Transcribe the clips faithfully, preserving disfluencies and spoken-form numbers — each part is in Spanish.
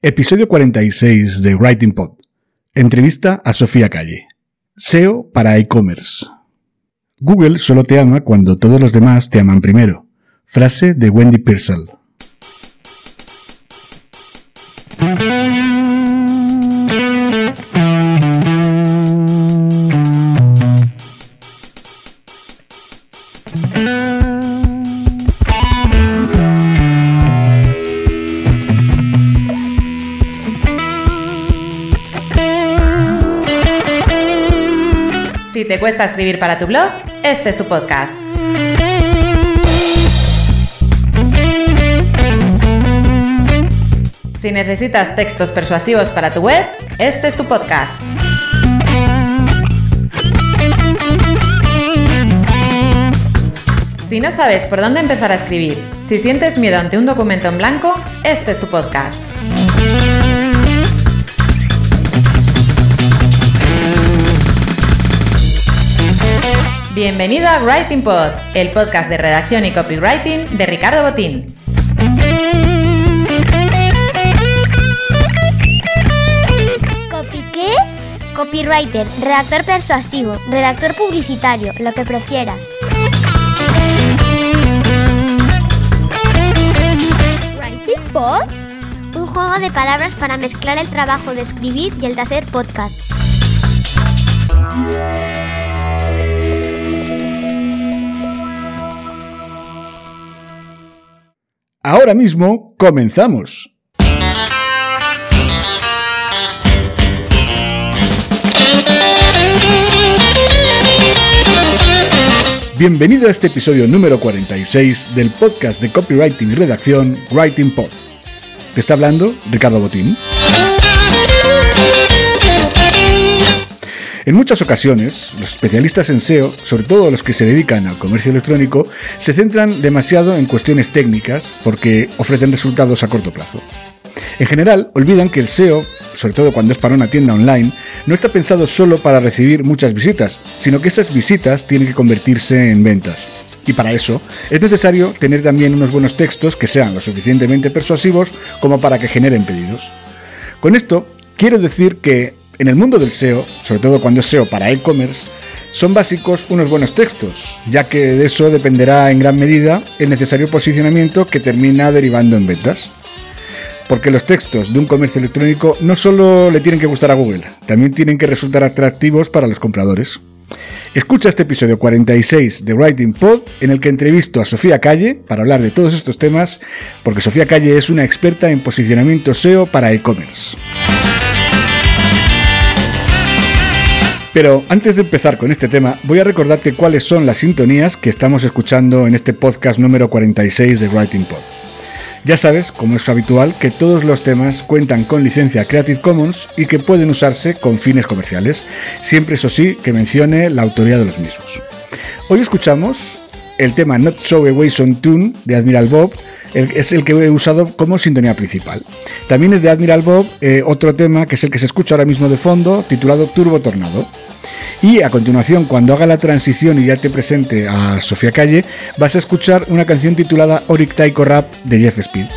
Episodio cuarenta y seis de Writing Pod. Entrevista a Sofía Calle. S E O para e-commerce. Google solo te ama cuando todos los demás te aman primero. Frase de Wendy Purcell. Si te cuesta escribir para tu blog, este es tu podcast. Si necesitas textos persuasivos para tu web, este es tu podcast. Si no sabes por dónde empezar a escribir, si sientes miedo ante un documento en blanco, este es tu podcast. Bienvenido a Writing Pod, el podcast de redacción y copywriting de Ricardo Botín. ¿Copy qué? Copywriter, redactor persuasivo, redactor publicitario, lo que prefieras. ¿Writing Pod? Un juego de palabras para mezclar el trabajo de escribir y el de hacer podcast. Ahora mismo comenzamos. Bienvenido a este episodio número cuarenta y seis del podcast de copywriting y redacción Writing Pod. Te está hablando Ricardo Botín. En muchas ocasiones, los especialistas en S E O, sobre todo los que se dedican al comercio electrónico, se centran demasiado en cuestiones técnicas porque ofrecen resultados a corto plazo. En general, olvidan que el S E O, sobre todo cuando es para una tienda online, no está pensado solo para recibir muchas visitas, sino que esas visitas tienen que convertirse en ventas. Y para eso, es necesario tener también unos buenos textos que sean lo suficientemente persuasivos como para que generen pedidos. Con esto, quiero decir que en el mundo del S E O, sobre todo cuando es S E O para e-commerce, son básicos unos buenos textos, ya que de eso dependerá en gran medida el necesario posicionamiento que termina derivando en ventas. Porque los textos de un comercio electrónico no solo le tienen que gustar a Google, también tienen que resultar atractivos para los compradores. Escucha este episodio cuarenta y seis de Writing Pod, en el que entrevisto a Sofía Calle para hablar de todos estos temas, porque Sofía Calle es una experta en posicionamiento S E O para e-commerce. Pero antes de empezar con este tema, voy a recordarte cuáles son las sintonías que estamos escuchando en este podcast número cuarenta y seis de Writing Pod. Ya sabes, como es habitual, que todos los temas cuentan con licencia Creative Commons y que pueden usarse con fines comerciales, siempre eso sí que mencione la autoría de los mismos. Hoy escuchamos el tema Not So Away Son Tune de Admiral Bob, el, es el que he usado como sintonía principal. También es de Admiral Bob eh, otro tema que es el que se escucha ahora mismo de fondo, titulado Turbo Tornado. Y a continuación, cuando haga la transición y ya te presente a Sofía Calle, vas a escuchar una canción titulada Oric Taiko Rap de Jeff Speed.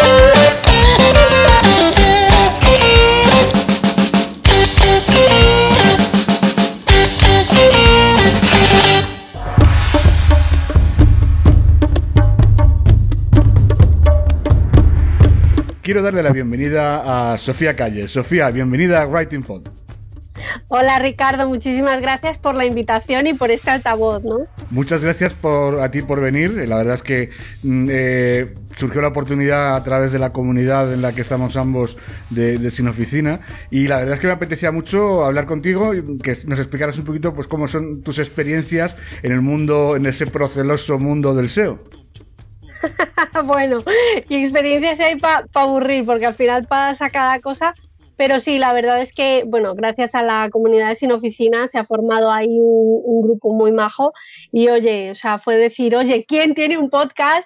Quiero darle la bienvenida a Sofía Calle. Sofía, bienvenida a Writing Pod. Hola Ricardo, muchísimas gracias por la invitación y por este altavoz, ¿no? Muchas gracias por, a ti por venir. La verdad es que eh, surgió la oportunidad a través de la comunidad en la que estamos ambos de, de Sin Oficina, y la verdad es que me apetecía mucho hablar contigo y que nos explicaras un poquito pues cómo son tus experiencias en el mundo, en ese proceloso mundo del S E O. Bueno, y experiencias hay para pa aburrir, porque al final pasa cada cosa. Pero sí, la verdad es que, bueno, gracias a la comunidad de Sin Oficina se ha formado ahí un, un grupo muy majo y, oye, o sea, fue decir, oye, ¿quién tiene un podcast?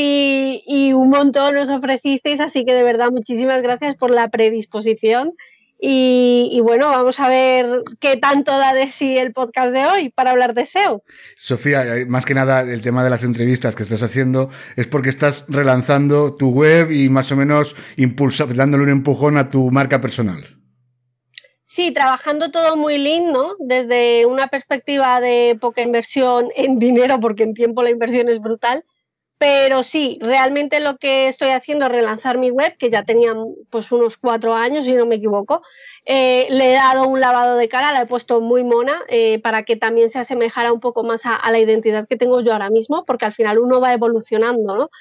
Y, y un montón nos ofrecisteis, así que de verdad muchísimas gracias por la predisposición Y, y bueno, vamos a ver qué tanto da de sí el podcast de hoy para hablar de S E O. Sofía, más que nada el tema de las entrevistas que estás haciendo es porque estás relanzando tu web y más o menos impulsa, dándole un empujón a tu marca personal. Sí, trabajando todo muy lean, ¿no? Desde una perspectiva de poca inversión en dinero, porque en tiempo la inversión es brutal. Pero sí, realmente lo que estoy haciendo es relanzar mi web, que ya tenía pues unos cuatro años, si no me equivoco. Eh, le he dado un lavado de cara, la he puesto muy mona, eh, para que también se asemejara un poco más a, a la identidad que tengo yo ahora mismo, porque al final uno va evolucionando, ¿no?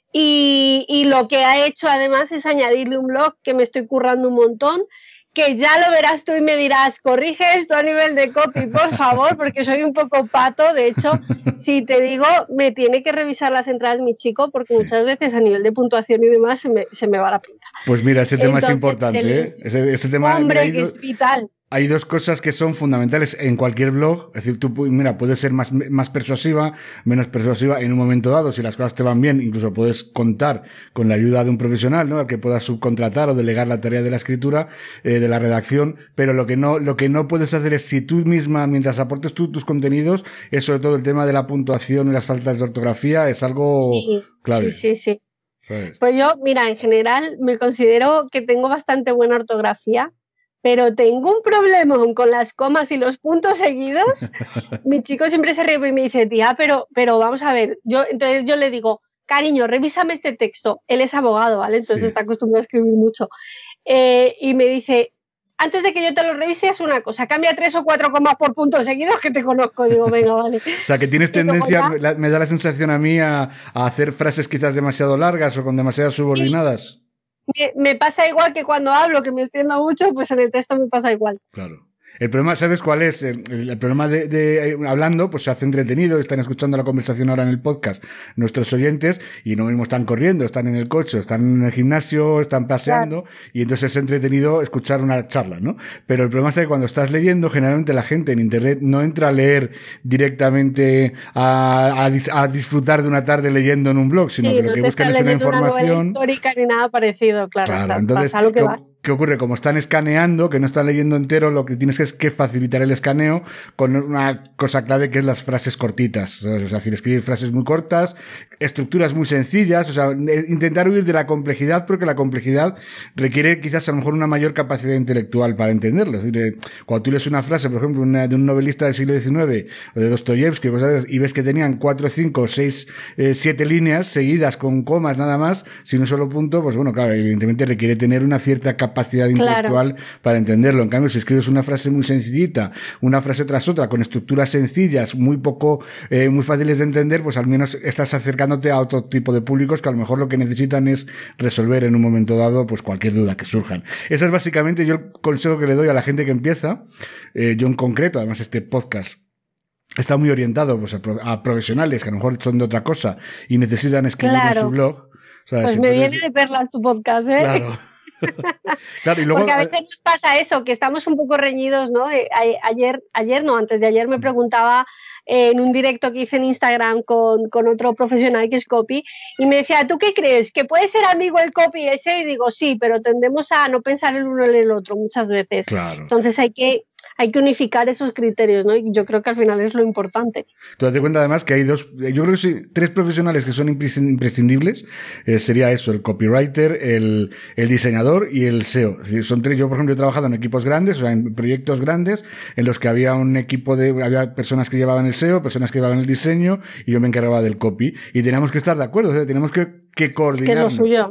Y, y lo que ha hecho además es añadirle un blog que me estoy currando un montón, que ya lo verás tú y me dirás, corrige esto a nivel de copy, por favor, porque soy un poco pato. De hecho, si te digo, me tiene que revisar las entradas mi chico, porque sí, muchas veces a nivel de puntuación y demás se me, se me va la pinta. Pues mira, ese tema Entonces, es importante, el, ¿eh? Ese, ese tema, hombre, mira, que es vital. Hay dos cosas que son fundamentales en cualquier blog. Es decir, tú, mira, puedes ser más, más persuasiva, menos persuasiva en un momento dado. Si las cosas te van bien, incluso puedes contar con la ayuda de un profesional, ¿no? Al que puedas subcontratar o delegar la tarea de la escritura, eh, de la redacción. Pero lo que no, lo que no puedes hacer es, si tú misma, mientras aportes tú tus contenidos, es sobre todo el tema de la puntuación y las faltas de ortografía, es algo sí, clave. Sí, sí, sí. ¿Sabes? Pues yo, mira, en general me considero que tengo bastante buena ortografía, pero tengo un problema con las comas y los puntos seguidos. Mi chico siempre se ríe y me dice, tía, pero, pero vamos a ver. Yo, entonces yo le digo, cariño, revísame este texto. Él es abogado, ¿vale? Entonces sí, está acostumbrado a escribir mucho. Eh, y me dice, antes de que yo te lo revise, es una cosa, cambia tres o cuatro comas por puntos seguidos que te conozco. Digo, venga, vale. O sea, que tienes tendencia, me, me da la sensación a mí, a, a hacer frases quizás demasiado largas o con demasiadas subordinadas. Sí. Me, me pasa igual que cuando hablo, que me extiendo mucho, pues en el texto me pasa igual. Claro. El problema, ¿sabes cuál es? El, el problema de, de, de hablando, pues se hace entretenido, están escuchando la conversación ahora en el podcast nuestros oyentes y no mismo están corriendo, están en el coche, están en el gimnasio, están paseando, claro, y entonces es entretenido escuchar una charla, ¿no? Pero el problema es que cuando estás leyendo, generalmente la gente en internet no entra a leer directamente a, a, a disfrutar de una tarde leyendo en un blog, sino sí, que lo no que buscan es una información una histórica ni nada parecido, claro, claro. Estás, Entonces, pasa lo que ¿qué, vas. ¿qué ocurre? Como están escaneando, que no están leyendo entero, lo que tienes que es que facilitar el escaneo con una cosa clave que es las frases cortitas, o sea, es decir, escribir frases muy cortas, estructuras muy sencillas, o sea, intentar huir de la complejidad, porque la complejidad requiere quizás a lo mejor una mayor capacidad intelectual para entenderlo. Es decir, cuando tú lees una frase, por ejemplo, una, de un novelista del siglo diecinueve o de Dostoyevsky, y ves que tenían cuatro, cinco, seis, eh, siete líneas seguidas con comas nada más, sin un solo punto, pues bueno, claro, evidentemente requiere tener una cierta capacidad intelectual, claro, para entenderlo. En cambio, si escribes una frase muy sencillita, una frase tras otra, con estructuras sencillas, muy poco, eh, muy fáciles de entender, pues al menos estás acercándote a otro tipo de públicos que a lo mejor lo que necesitan es resolver en un momento dado, pues cualquier duda que surjan. Ese es básicamente yo el consejo que le doy a la gente que empieza, eh, yo en concreto, además este podcast está muy orientado pues a, pro, a profesionales que a lo mejor son de otra cosa y necesitan escribir, claro, en su blog. ¿Sabes? Pues me Entonces, viene de perlas tu podcast, ¿eh? Claro. Claro, y luego, porque a veces nos pasa eso, que estamos un poco reñidos, ¿no? Eh, ayer, ayer no, antes de ayer me preguntaba eh, en un directo que hice en Instagram con, con otro profesional que es copy, y me decía, ¿tú qué crees? ¿Que puede ser amigo el copy ese? Y digo, sí, pero tendemos a no pensar el uno en el otro muchas veces. Claro. Entonces hay que... hay que unificar esos criterios, ¿no? Y yo creo que al final es lo importante. Tú date cuenta además que hay dos, yo creo que sí, tres profesionales que son imprescindibles, eh, sería eso, el copywriter, el, el diseñador y el S E O. Es decir, son tres. Yo, por ejemplo, he trabajado en equipos grandes, o sea, en proyectos grandes, en los que había un equipo de, había personas que llevaban el S E O, personas que llevaban el diseño, y yo me encargaba del copy. Y teníamos que estar de acuerdo, o sea, tenemos que, que coordinarnos. Es que es lo suyo.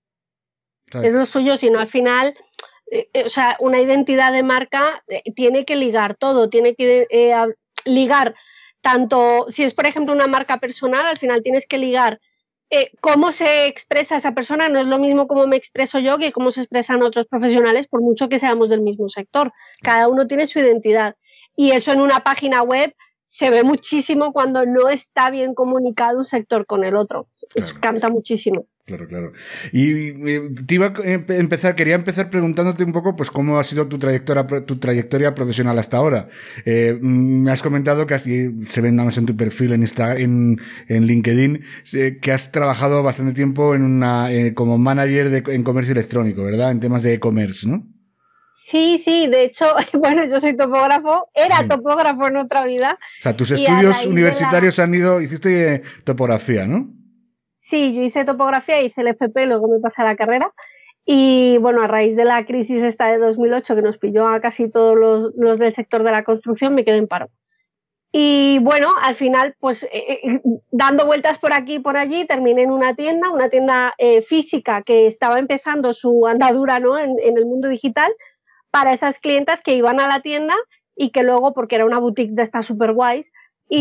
¿Sabes? Es lo suyo, si no al final... o sea, una identidad de marca tiene que ligar todo, tiene que eh, ligar tanto, si es por ejemplo una marca personal, al final tienes que ligar eh, cómo se expresa esa persona, no es lo mismo cómo me expreso yo que cómo se expresan otros profesionales, por mucho que seamos del mismo sector. Cada uno tiene su identidad y eso en una página web se ve muchísimo cuando no está bien comunicado un sector con el otro. Eso claro. Canta muchísimo. Claro, claro. Y eh, te iba a empezar, quería empezar preguntándote un poco, pues, cómo ha sido tu trayectoria, tu trayectoria profesional hasta ahora. Eh, me has comentado que así se ven nada más en tu perfil en Insta, en, en LinkedIn, eh, que has trabajado bastante tiempo en una, eh, como manager de, en comercio electrónico, ¿verdad? En temas de e-commerce, ¿no? Sí, sí, de hecho, bueno, yo soy topógrafo, era sí. topógrafo en otra vida. O sea, tus estudios universitarios la... han ido, hiciste eh, topografía, ¿no? Sí, yo hice topografía, hice el F P, luego me pasé a la carrera. Y bueno, a raíz de la crisis esta de dos mil ocho que nos pilló a casi todos los, los del sector de la construcción, me quedé en paro. Y bueno, al final, pues eh, dando vueltas por aquí y por allí, terminé en una tienda, una tienda eh, física que estaba empezando su andadura, ¿no? en, en el mundo digital, para esas clientas que iban a la tienda y que luego, porque era una boutique de estas super guays,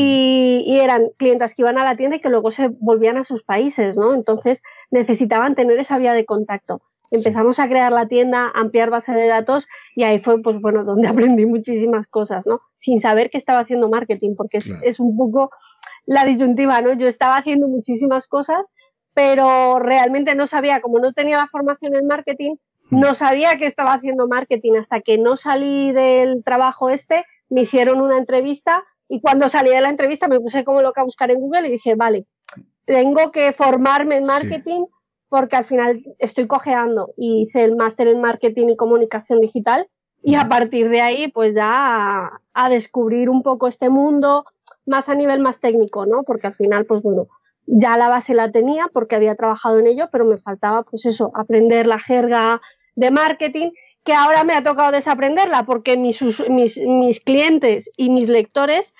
y, y eran clientas que iban a la tienda y que luego se volvían a sus países, ¿no? Entonces necesitaban tener esa vía de contacto. Empezamos a crear la tienda, a ampliar base de datos y ahí fue, pues bueno, donde aprendí muchísimas cosas, ¿no? Sin saber que estaba haciendo marketing, porque es, claro. es un poco la disyuntiva, ¿no? Yo estaba haciendo muchísimas cosas, pero realmente no sabía, como no tenía la formación en marketing, hmm. no sabía que estaba haciendo marketing hasta que no salí del trabajo este, me hicieron una entrevista y cuando salí de la entrevista me puse como loca a buscar en Google y dije, vale, tengo que formarme en marketing. Sí. Porque al final estoy cojeando y hice el máster en marketing y comunicación digital y a partir de ahí pues ya a, a descubrir un poco este mundo más a nivel más técnico, ¿no? Porque al final pues bueno, ya la base la tenía porque había trabajado en ello, pero me faltaba pues eso, aprender la jerga de marketing que ahora me ha tocado desaprenderla porque mis, mis, mis clientes y mis lectores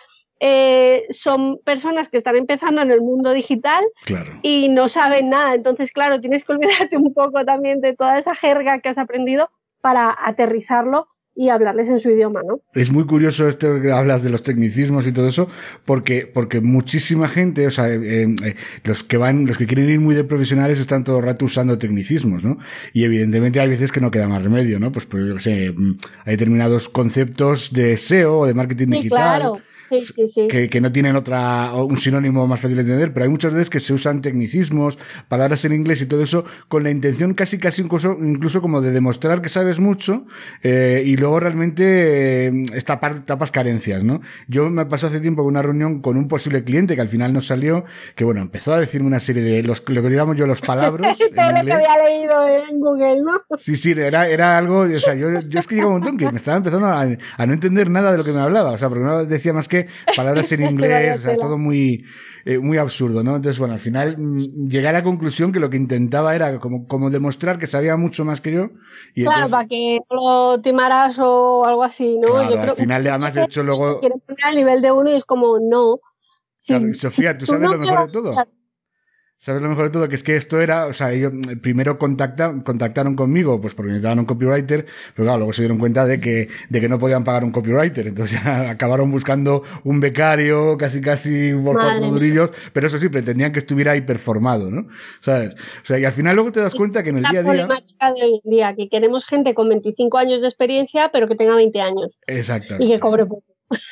Eh, son personas que están empezando en el mundo digital claro. y no saben nada. Entonces, claro, tienes que olvidarte un poco también de toda esa jerga que has aprendido para aterrizarlo y hablarles en su idioma, ¿no? Es muy curioso esto que hablas de los tecnicismos y todo eso, porque, porque muchísima gente, o sea, eh, eh, los que van, los que quieren ir muy de profesionales están todo el rato usando tecnicismos, ¿no? Y evidentemente hay veces que no queda más remedio, ¿no? Pues, pues yo sé, hay determinados conceptos de S E O o de marketing sí, digital. Claro. Sí, sí, sí. Que, que no tienen otra, un sinónimo más fácil de entender, pero hay muchas veces que se usan tecnicismos, palabras en inglés y todo eso con la intención casi casi incluso, incluso como de demostrar que sabes mucho eh, y luego realmente eh, tapar, tapas carencias, ¿no? Yo me pasó hace tiempo una reunión con un posible cliente que al final nos salió, que bueno, empezó a decirme una serie de los, lo que digamos yo los palabras. Todo lo que había leído en Google, ¿no? Sí, sí, era, era algo, o sea, yo, yo es que llegó un montón que me estaba empezando a, a no entender nada de lo que me hablaba, o sea, porque no decía más que palabras en inglés, o sea, todo muy, eh, muy absurdo, ¿no? Entonces, bueno, al final mm, llegué a la conclusión que lo que intentaba era como, como demostrar que sabía mucho más que yo. Y claro, entonces, para que no lo timaras o algo así, ¿no? Claro, yo al creo final, que además, de hecho, luego... quiero poner al nivel de uno y es como, no. Si, Claro, Sofía, si ¿tú sabes no lo mejor quieras, de todo? ¿Sabes lo mejor de todo? Que es que esto era, o sea, ellos primero contacta, contactaron conmigo, pues porque necesitaban un copywriter, pero claro, luego se dieron cuenta de que, de que no podían pagar un copywriter, entonces ya acabaron buscando un becario, casi casi por Madre cuatro durillos, pero eso sí, pretendían que estuviera hiperformado, ¿no? ¿Sabes? O sea, y al final luego te das cuenta que en el día a día... Es la problemática de hoy en día, que queremos gente con veinticinco años de experiencia, pero que tenga veinte años. Exactamente. Y que cobre poco.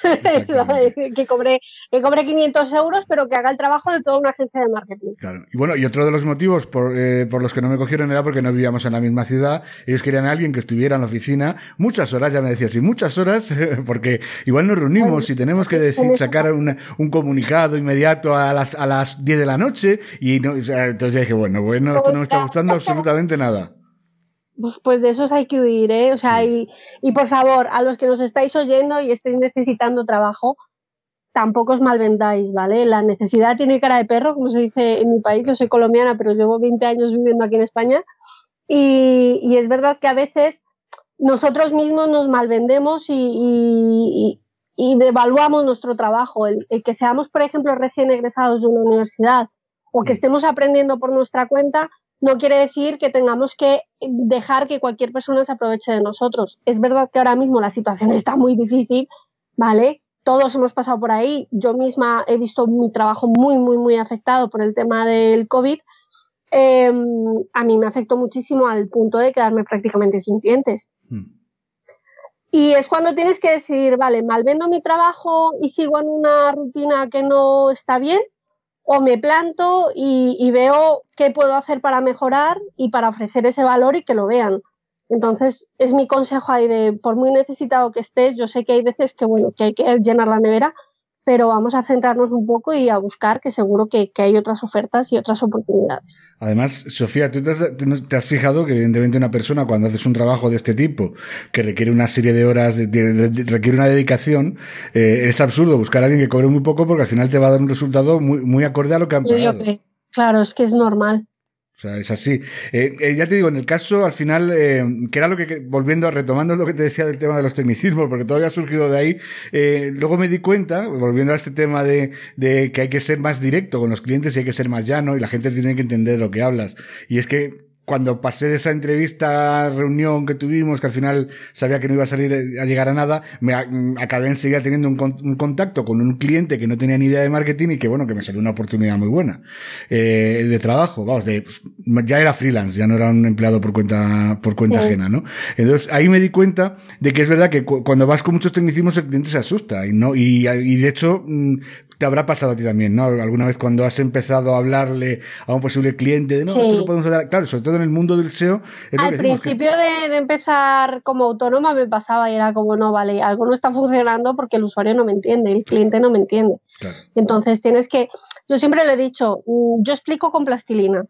que cobre que cobre quinientos euros pero que haga el trabajo de toda una agencia de marketing. Claro. Y bueno, y otro de los motivos por, eh, por los que no me cogieron era porque no vivíamos en la misma ciudad. Ellos querían a alguien que estuviera en la oficina muchas horas, ya me decía así, muchas horas, porque igual nos reunimos y tenemos que decir, sacar una, un comunicado inmediato a las a las diez de la noche y no, o sea, entonces dije, bueno, bueno, esto no me está gustando absolutamente nada. Pues de esos hay que huir, ¿eh? O sea, sí. y, y por favor, a los que nos estáis oyendo y estéis necesitando trabajo, tampoco os malvendáis, ¿vale? La necesidad tiene cara de perro, como se dice en mi país. Yo soy colombiana, pero llevo veinte años viviendo aquí en España. Y, y es verdad que a veces nosotros mismos nos malvendemos y, y, y devaluamos nuestro trabajo. El, el que seamos, por ejemplo, recién egresados de una universidad o que estemos aprendiendo por nuestra cuenta, no quiere decir que tengamos que dejar que cualquier persona se aproveche de nosotros. Es verdad que ahora mismo la situación está muy difícil, ¿vale? Todos hemos pasado por ahí. Yo misma he visto mi trabajo muy, muy, muy afectado por el tema del COVID. Eh, a mí me afectó muchísimo al punto de quedarme prácticamente sin clientes. Hmm. Y es cuando tienes que decir, vale, malvendo mi trabajo y sigo en una rutina que no está bien, o me planto y, y veo qué puedo hacer para mejorar y para ofrecer ese valor y que lo vean. Entonces, es mi consejo ahí de, por muy necesitado que estés, yo sé que hay veces que, bueno, que hay que llenar la nevera, pero vamos a centrarnos un poco y a buscar, que seguro que, que hay otras ofertas y otras oportunidades. Además, Sofía, tú te has, te has fijado que evidentemente una persona cuando haces un trabajo de este tipo, que requiere una serie de horas, de, de, de, requiere una dedicación, eh, es absurdo buscar a alguien que cobre muy poco porque al final te va a dar un resultado muy, muy acorde a lo que han pagado. Claro, es que es normal. O sea, es así. Eh, eh, ya te digo, en el caso, al final, eh, que era lo que, volviendo, retomando lo que te decía del tema de los tecnicismos, porque todo había surgido de ahí, eh, luego me di cuenta, volviendo a este tema de, de que hay que ser más directo con los clientes y hay que ser más llano y la gente tiene que entender de lo que hablas. Y es que, cuando pasé de esa entrevista, reunión que tuvimos, que al final sabía que no iba a salir a llegar a nada, me a, acabé enseguida teniendo un, con, un contacto con un cliente que no tenía ni idea de marketing y que, bueno, que me salió una oportunidad muy buena eh, de trabajo. Vamos, de, pues, ya era freelance, ya no era un empleado por cuenta por cuenta sí. ajena, ¿no? Entonces, ahí me di cuenta de que es verdad que cu cuando vas con muchos tecnicismos el cliente se asusta y no y, y de hecho te habrá pasado a ti también, ¿no? Alguna vez cuando has empezado a hablarle a un posible cliente de no, sí. esto lo podemos hacer, claro, sobre todo en el mundo del S E O. Es Al lo que decimos, principio que... de, de empezar como autónoma me pasaba y era como, no, vale, algo no está funcionando porque el usuario no me entiende, el cliente no me entiende. Claro. Entonces tienes que, yo siempre le he dicho, yo explico con plastilina.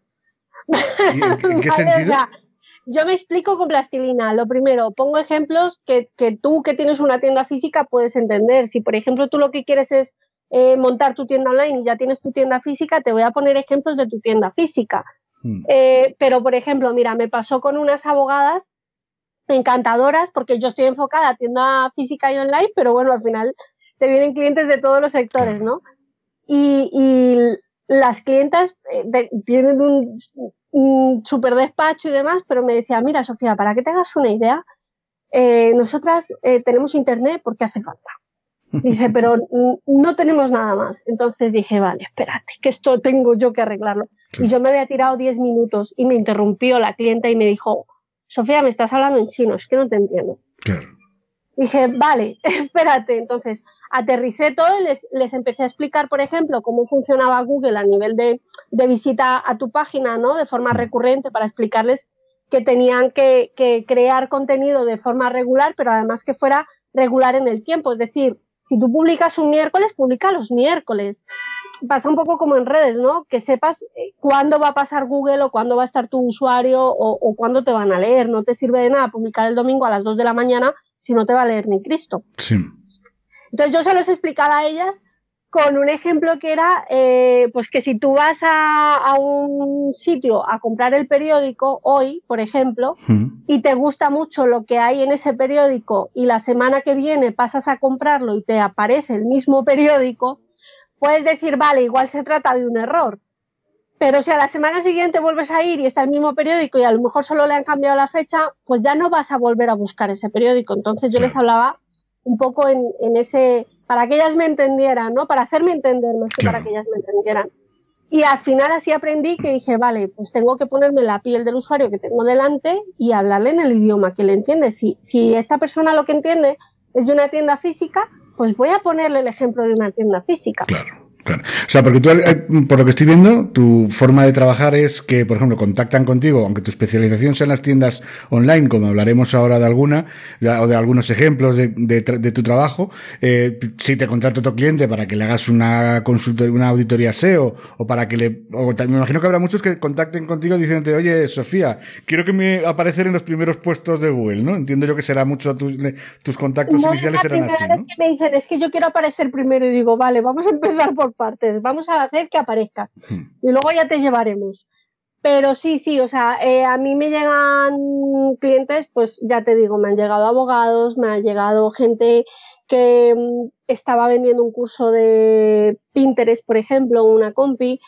¿Y en, en qué ¿Vale? sentido? O sea, yo me explico con plastilina. Lo primero, pongo ejemplos que, que tú que tienes una tienda física puedes entender. Si, por ejemplo, tú lo que quieres es eh, montar tu tienda online y ya tienes tu tienda física, te voy a poner ejemplos de tu tienda física. Hmm. Eh, pero, por ejemplo, mira, me pasó con unas abogadas encantadoras porque yo estoy enfocada a tienda física y online, pero bueno, al final te vienen clientes de todos los sectores, ¿no? Y, y las clientas eh, de, tienen un... un súper despacho y demás, pero me decía, mira Sofía, para que te hagas una idea, eh, nosotras eh, tenemos internet porque hace falta. Dice, pero no tenemos nada más. Entonces dije, vale, espérate, que esto tengo yo que arreglarlo. Sí. Y yo me había tirado diez minutos y me interrumpió la clienta y me dijo, Sofía, me estás hablando en chino, es que no te entiendo. Claro. Dije, vale, espérate. Entonces aterricé todo y les, les empecé a explicar, por ejemplo, cómo funcionaba Google a nivel de, de visita a tu página, ¿no? De forma recurrente, para explicarles que tenían que, que crear contenido de forma regular, pero además que fuera regular en el tiempo. Es decir, si tú publicas un miércoles, publica los miércoles. Pasa un poco como en redes, ¿no? Que sepas cuándo va a pasar Google o cuándo va a estar tu usuario o, o cuándo te van a leer. No te sirve de nada publicar el domingo a las dos de la mañana si no te va a leer ni Cristo. Sí. Entonces yo se los explicaba a ellas con un ejemplo que era, eh, pues que si tú vas a, a un sitio a comprar el periódico hoy, por ejemplo, mm. y te gusta mucho lo que hay en ese periódico y la semana que viene pasas a comprarlo y te aparece el mismo periódico, puedes decir, vale, igual se trata de un error. Pero si a la semana siguiente vuelves a ir y está el mismo periódico y a lo mejor solo le han cambiado la fecha, pues ya no vas a volver a buscar ese periódico. Entonces yo claro. les hablaba un poco en, en ese, para que ellas me entendieran, ¿no? Para hacerme entender más que claro. para que ellas me entendieran. Y al final así aprendí que dije, vale, pues tengo que ponerme en la piel del usuario que tengo delante y hablarle en el idioma que le entiende. Si, si esta persona lo que entiende es de una tienda física, pues voy a ponerle el ejemplo de una tienda física. Claro. Claro. O sea, porque tú, por lo que estoy viendo, tu forma de trabajar es que, por ejemplo, contactan contigo, aunque tu especialización sea en las tiendas online, como hablaremos ahora de alguna, de, o de algunos ejemplos de, de, de tu trabajo, eh, si te contrata otro cliente para que le hagas una consultoría, una auditoría S E O, o para que le, o me imagino que habrá muchos que contacten contigo diciéndote, oye, Sofía, quiero que me aparecer en los primeros puestos de Google, ¿no? Entiendo yo que será mucho tus, tus contactos no, iniciales serán así, ¿no? Que me dicen, es que yo quiero aparecer primero y digo, vale, vamos a empezar por partes, vamos a hacer que aparezca hmm. y luego ya te llevaremos. Pero sí, sí, o sea, eh, a mí me llegan clientes, pues ya te digo, me han llegado abogados, me ha llegado gente que um, estaba vendiendo un curso de Pinterest, por ejemplo, una compi,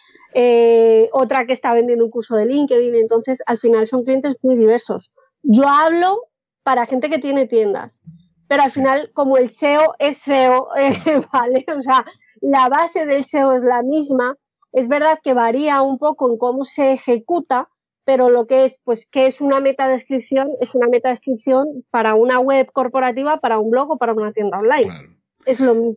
eh, otra que está vendiendo un curso de LinkedIn. Entonces al final son clientes muy diversos. Yo hablo para gente que tiene tiendas, pero al final como el S E O es S E O, eh, vale, o sea, la base del S E O es la misma. Es verdad que varía un poco en cómo se ejecuta, pero lo que es, pues, ¿qué es una metadescripción? Es una metadescripción para una web corporativa, para un blog o para una tienda online. Claro. Es lo mismo.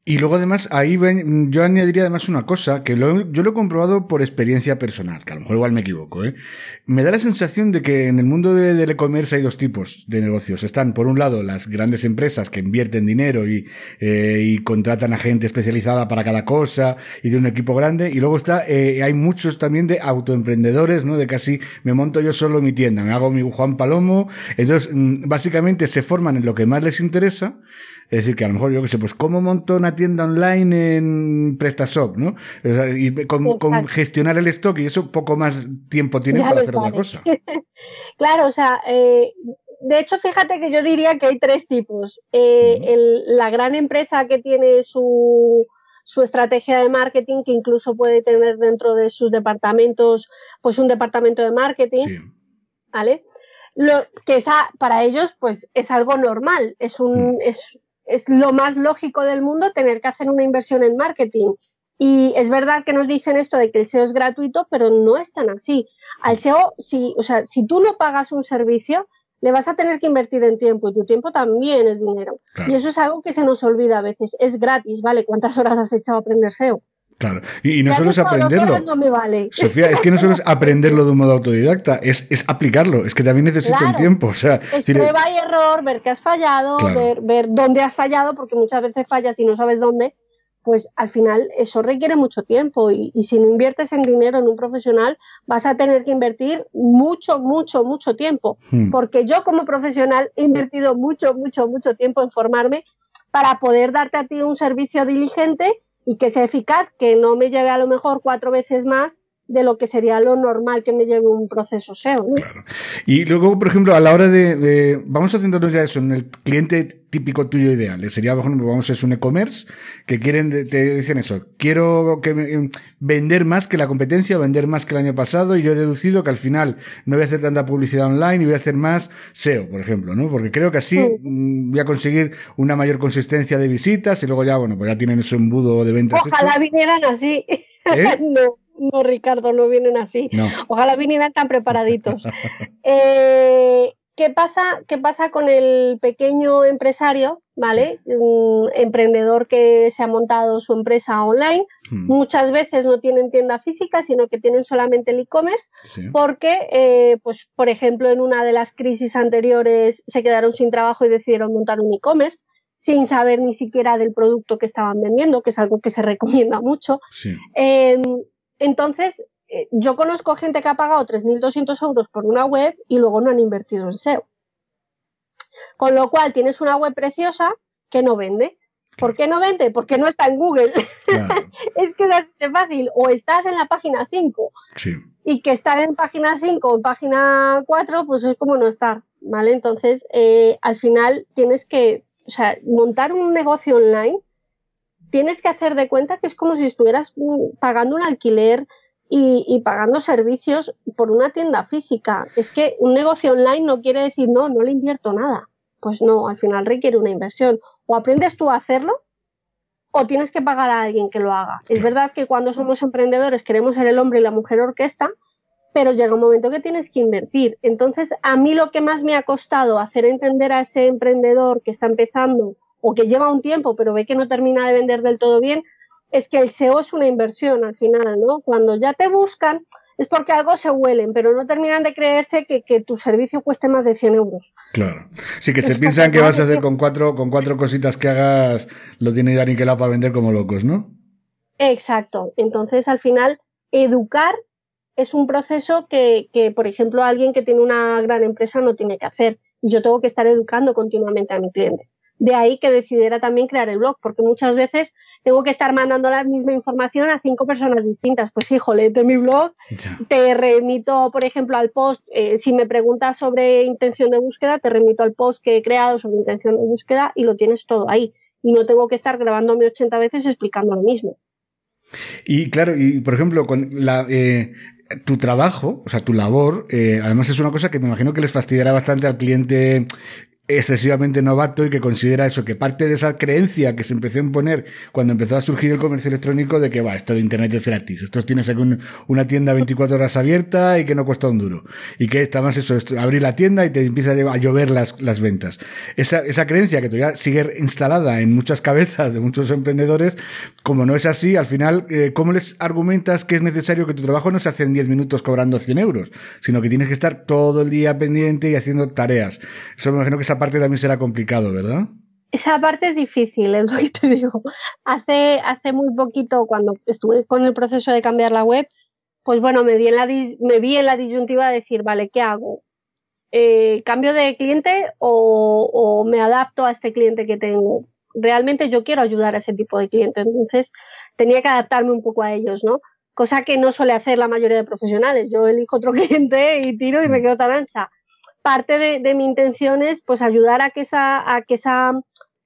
Y luego además, ahí ven, yo añadiría además una cosa, que lo, yo lo he comprobado por experiencia personal, que a lo mejor igual me equivoco, ¿eh? Me da la sensación de que en el mundo de, del e-commerce hay dos tipos de negocios. Están, por un lado, las grandes empresas que invierten dinero y, eh, y contratan a gente especializada para cada cosa y de un equipo grande. Y luego está, eh, hay muchos también de autoemprendedores, ¿no? De casi, me monto yo solo mi tienda, me hago mi Juan Palomo. Entonces, básicamente se forman en lo que más les interesa. Es decir, que a lo mejor, yo qué sé, pues cómo monto una tienda online en PrestaShop, ¿no? O sea, y con, con gestionar el stock y eso poco más tiempo tienen ya para hacer vale. Otra cosa. Claro, o sea, eh, de hecho, fíjate que yo diría que hay tres tipos. Eh, uh-huh. el, la gran empresa que tiene su, su estrategia de marketing, que incluso puede tener dentro de sus departamentos, pues un departamento de marketing, sí. ¿Vale? Lo, que esa, para ellos, pues es algo normal, es un... Uh-huh. es, Es lo más lógico del mundo tener que hacer una inversión en marketing. Y es verdad que nos dicen esto de que el S E O es gratuito, pero no es tan así. Al S E O, si, o sea, si tú no pagas un servicio, le vas a tener que invertir en tiempo y tu tiempo también es dinero. Claro. Y eso es algo que se nos olvida a veces. Es gratis, ¿vale? ¿Cuántas horas has echado a aprender S E O? Claro, y, y no solo es aprenderlo. No me vale. Sofía, es que no solo es aprenderlo de un modo autodidacta, es, es aplicarlo, es que también necesita claro. un tiempo. O sea, es tiene... prueba y error, ver que has fallado, claro. ver, ver dónde has fallado, porque muchas veces fallas y no sabes dónde, pues al final eso requiere mucho tiempo y, y si no inviertes en dinero en un profesional, vas a tener que invertir mucho, mucho, mucho tiempo. Hmm. Porque yo como profesional he invertido mucho, mucho, mucho tiempo en formarme para poder darte a ti un servicio diligente y que sea eficaz, que no me lleve a lo mejor cuatro veces más de lo que sería lo normal que me lleve un proceso S E O, ¿no? Claro. Y luego, por ejemplo, a la hora de, de vamos a centrarnos ya eso en el cliente típico tuyo ideal. Sería, por ejemplo, vamos a hacer un e-commerce que quieren, te dicen eso, quiero que me, vender más que la competencia, vender más que el año pasado, y yo he deducido que al final no voy a hacer tanta publicidad online y voy a hacer más S E O, por ejemplo, ¿no? Porque creo que así sí. voy a conseguir una mayor consistencia de visitas y luego ya, bueno, pues ya tienen su embudo de ventas Ojalá hecho. vinieran así. ¿Eh? No. No, Ricardo, no vienen así. No. Ojalá vinieran tan preparaditos. eh, ¿qué pasa, ¿Qué pasa con el pequeño empresario, ¿vale? Sí. Un emprendedor que se ha montado su empresa online. Hmm. Muchas veces no tienen tienda física, sino que tienen solamente el e-commerce, sí. porque, eh, pues, por ejemplo, en una de las crisis anteriores se quedaron sin trabajo y decidieron montar un e-commerce, sin saber ni siquiera del producto que estaban vendiendo, que es algo que se recomienda mucho. Sí. Eh, Entonces, eh, yo conozco gente que ha pagado tres mil doscientos euros por una web y luego no han invertido en S E O. Con lo cual, tienes una web preciosa que no vende. ¿Por qué no vende? Porque no está en Google. Claro. Es que es así de fácil. O estás en la página cinco. Sí. Y que estar en página cinco o en página cuatro, pues es como no estar, ¿vale? Entonces, eh, al final tienes que, o sea, montar un negocio online, tienes que hacer de cuenta que es como si estuvieras pagando un alquiler y, y pagando servicios por una tienda física. Es que un negocio online no quiere decir, no, no le invierto nada. Pues no, al final requiere una inversión. O aprendes tú a hacerlo o tienes que pagar a alguien que lo haga. Es verdad que cuando somos emprendedores queremos ser el hombre y la mujer orquesta, pero llega un momento que tienes que invertir. Entonces, a mí lo que más me ha costado hacer entender a ese emprendedor que está empezando o que lleva un tiempo pero ve que no termina de vender del todo bien, es que el S E O es una inversión al final, ¿no? Cuando ya te buscan es porque algo se huelen, pero no terminan de creerse que, que tu servicio cueste más de cien euros. Claro. Sí, que es se piensan que vas a hacer con cuatro, con cuatro cositas que hagas, lo tienes ya niquelado para vender como locos, ¿no? Exacto. Entonces, al final, educar es un proceso que, que, por ejemplo, alguien que tiene una gran empresa no tiene que hacer. Yo tengo que estar educando continuamente a mi cliente. De ahí que decidiera también crear el blog, porque muchas veces tengo que estar mandando la misma información a cinco personas distintas. Pues hijo, léete mi blog, ya. Te remito, por ejemplo, al post, eh, si me preguntas sobre intención de búsqueda, te remito al post que he creado sobre intención de búsqueda y lo tienes todo ahí. Y no tengo que estar grabándome ochenta veces explicando lo mismo. Y claro, y por ejemplo, con la... Eh... tu trabajo, o sea, tu labor, eh, además es una cosa que me imagino que les fastidiará bastante al cliente excesivamente novato y que considera eso, que parte de esa creencia que se empezó a imponer cuando empezó a surgir el comercio electrónico de que va, esto de internet es gratis, esto tienes aquí un, una tienda veinticuatro horas abierta y que no cuesta un duro, y que está más eso, esto, abrir la tienda y te empieza a llover las, las ventas. Esa, esa creencia que todavía sigue instalada en muchas cabezas de muchos emprendedores, como no es así, al final, eh, ¿cómo les argumentas que es necesario que tu trabajo no se hace en diez minutos cobrando cien euros, sino que tienes que estar todo el día pendiente y haciendo tareas? Eso me imagino que esa parte también será complicado, ¿verdad? Esa parte es difícil, es lo que te digo. Hace, hace muy poquito, cuando estuve con el proceso de cambiar la web, pues bueno, me, di en la, me vi en la disyuntiva de decir, vale, ¿qué hago? Eh, ¿Cambio de cliente o, o me adapto a este cliente que tengo? Realmente yo quiero ayudar a ese tipo de cliente, entonces tenía que adaptarme un poco a ellos, ¿no? Cosa que no suele hacer la mayoría de profesionales. Yo elijo otro cliente y tiro y me quedo tan ancha. Parte de, de mi intención es pues ayudar a que esa, a que esa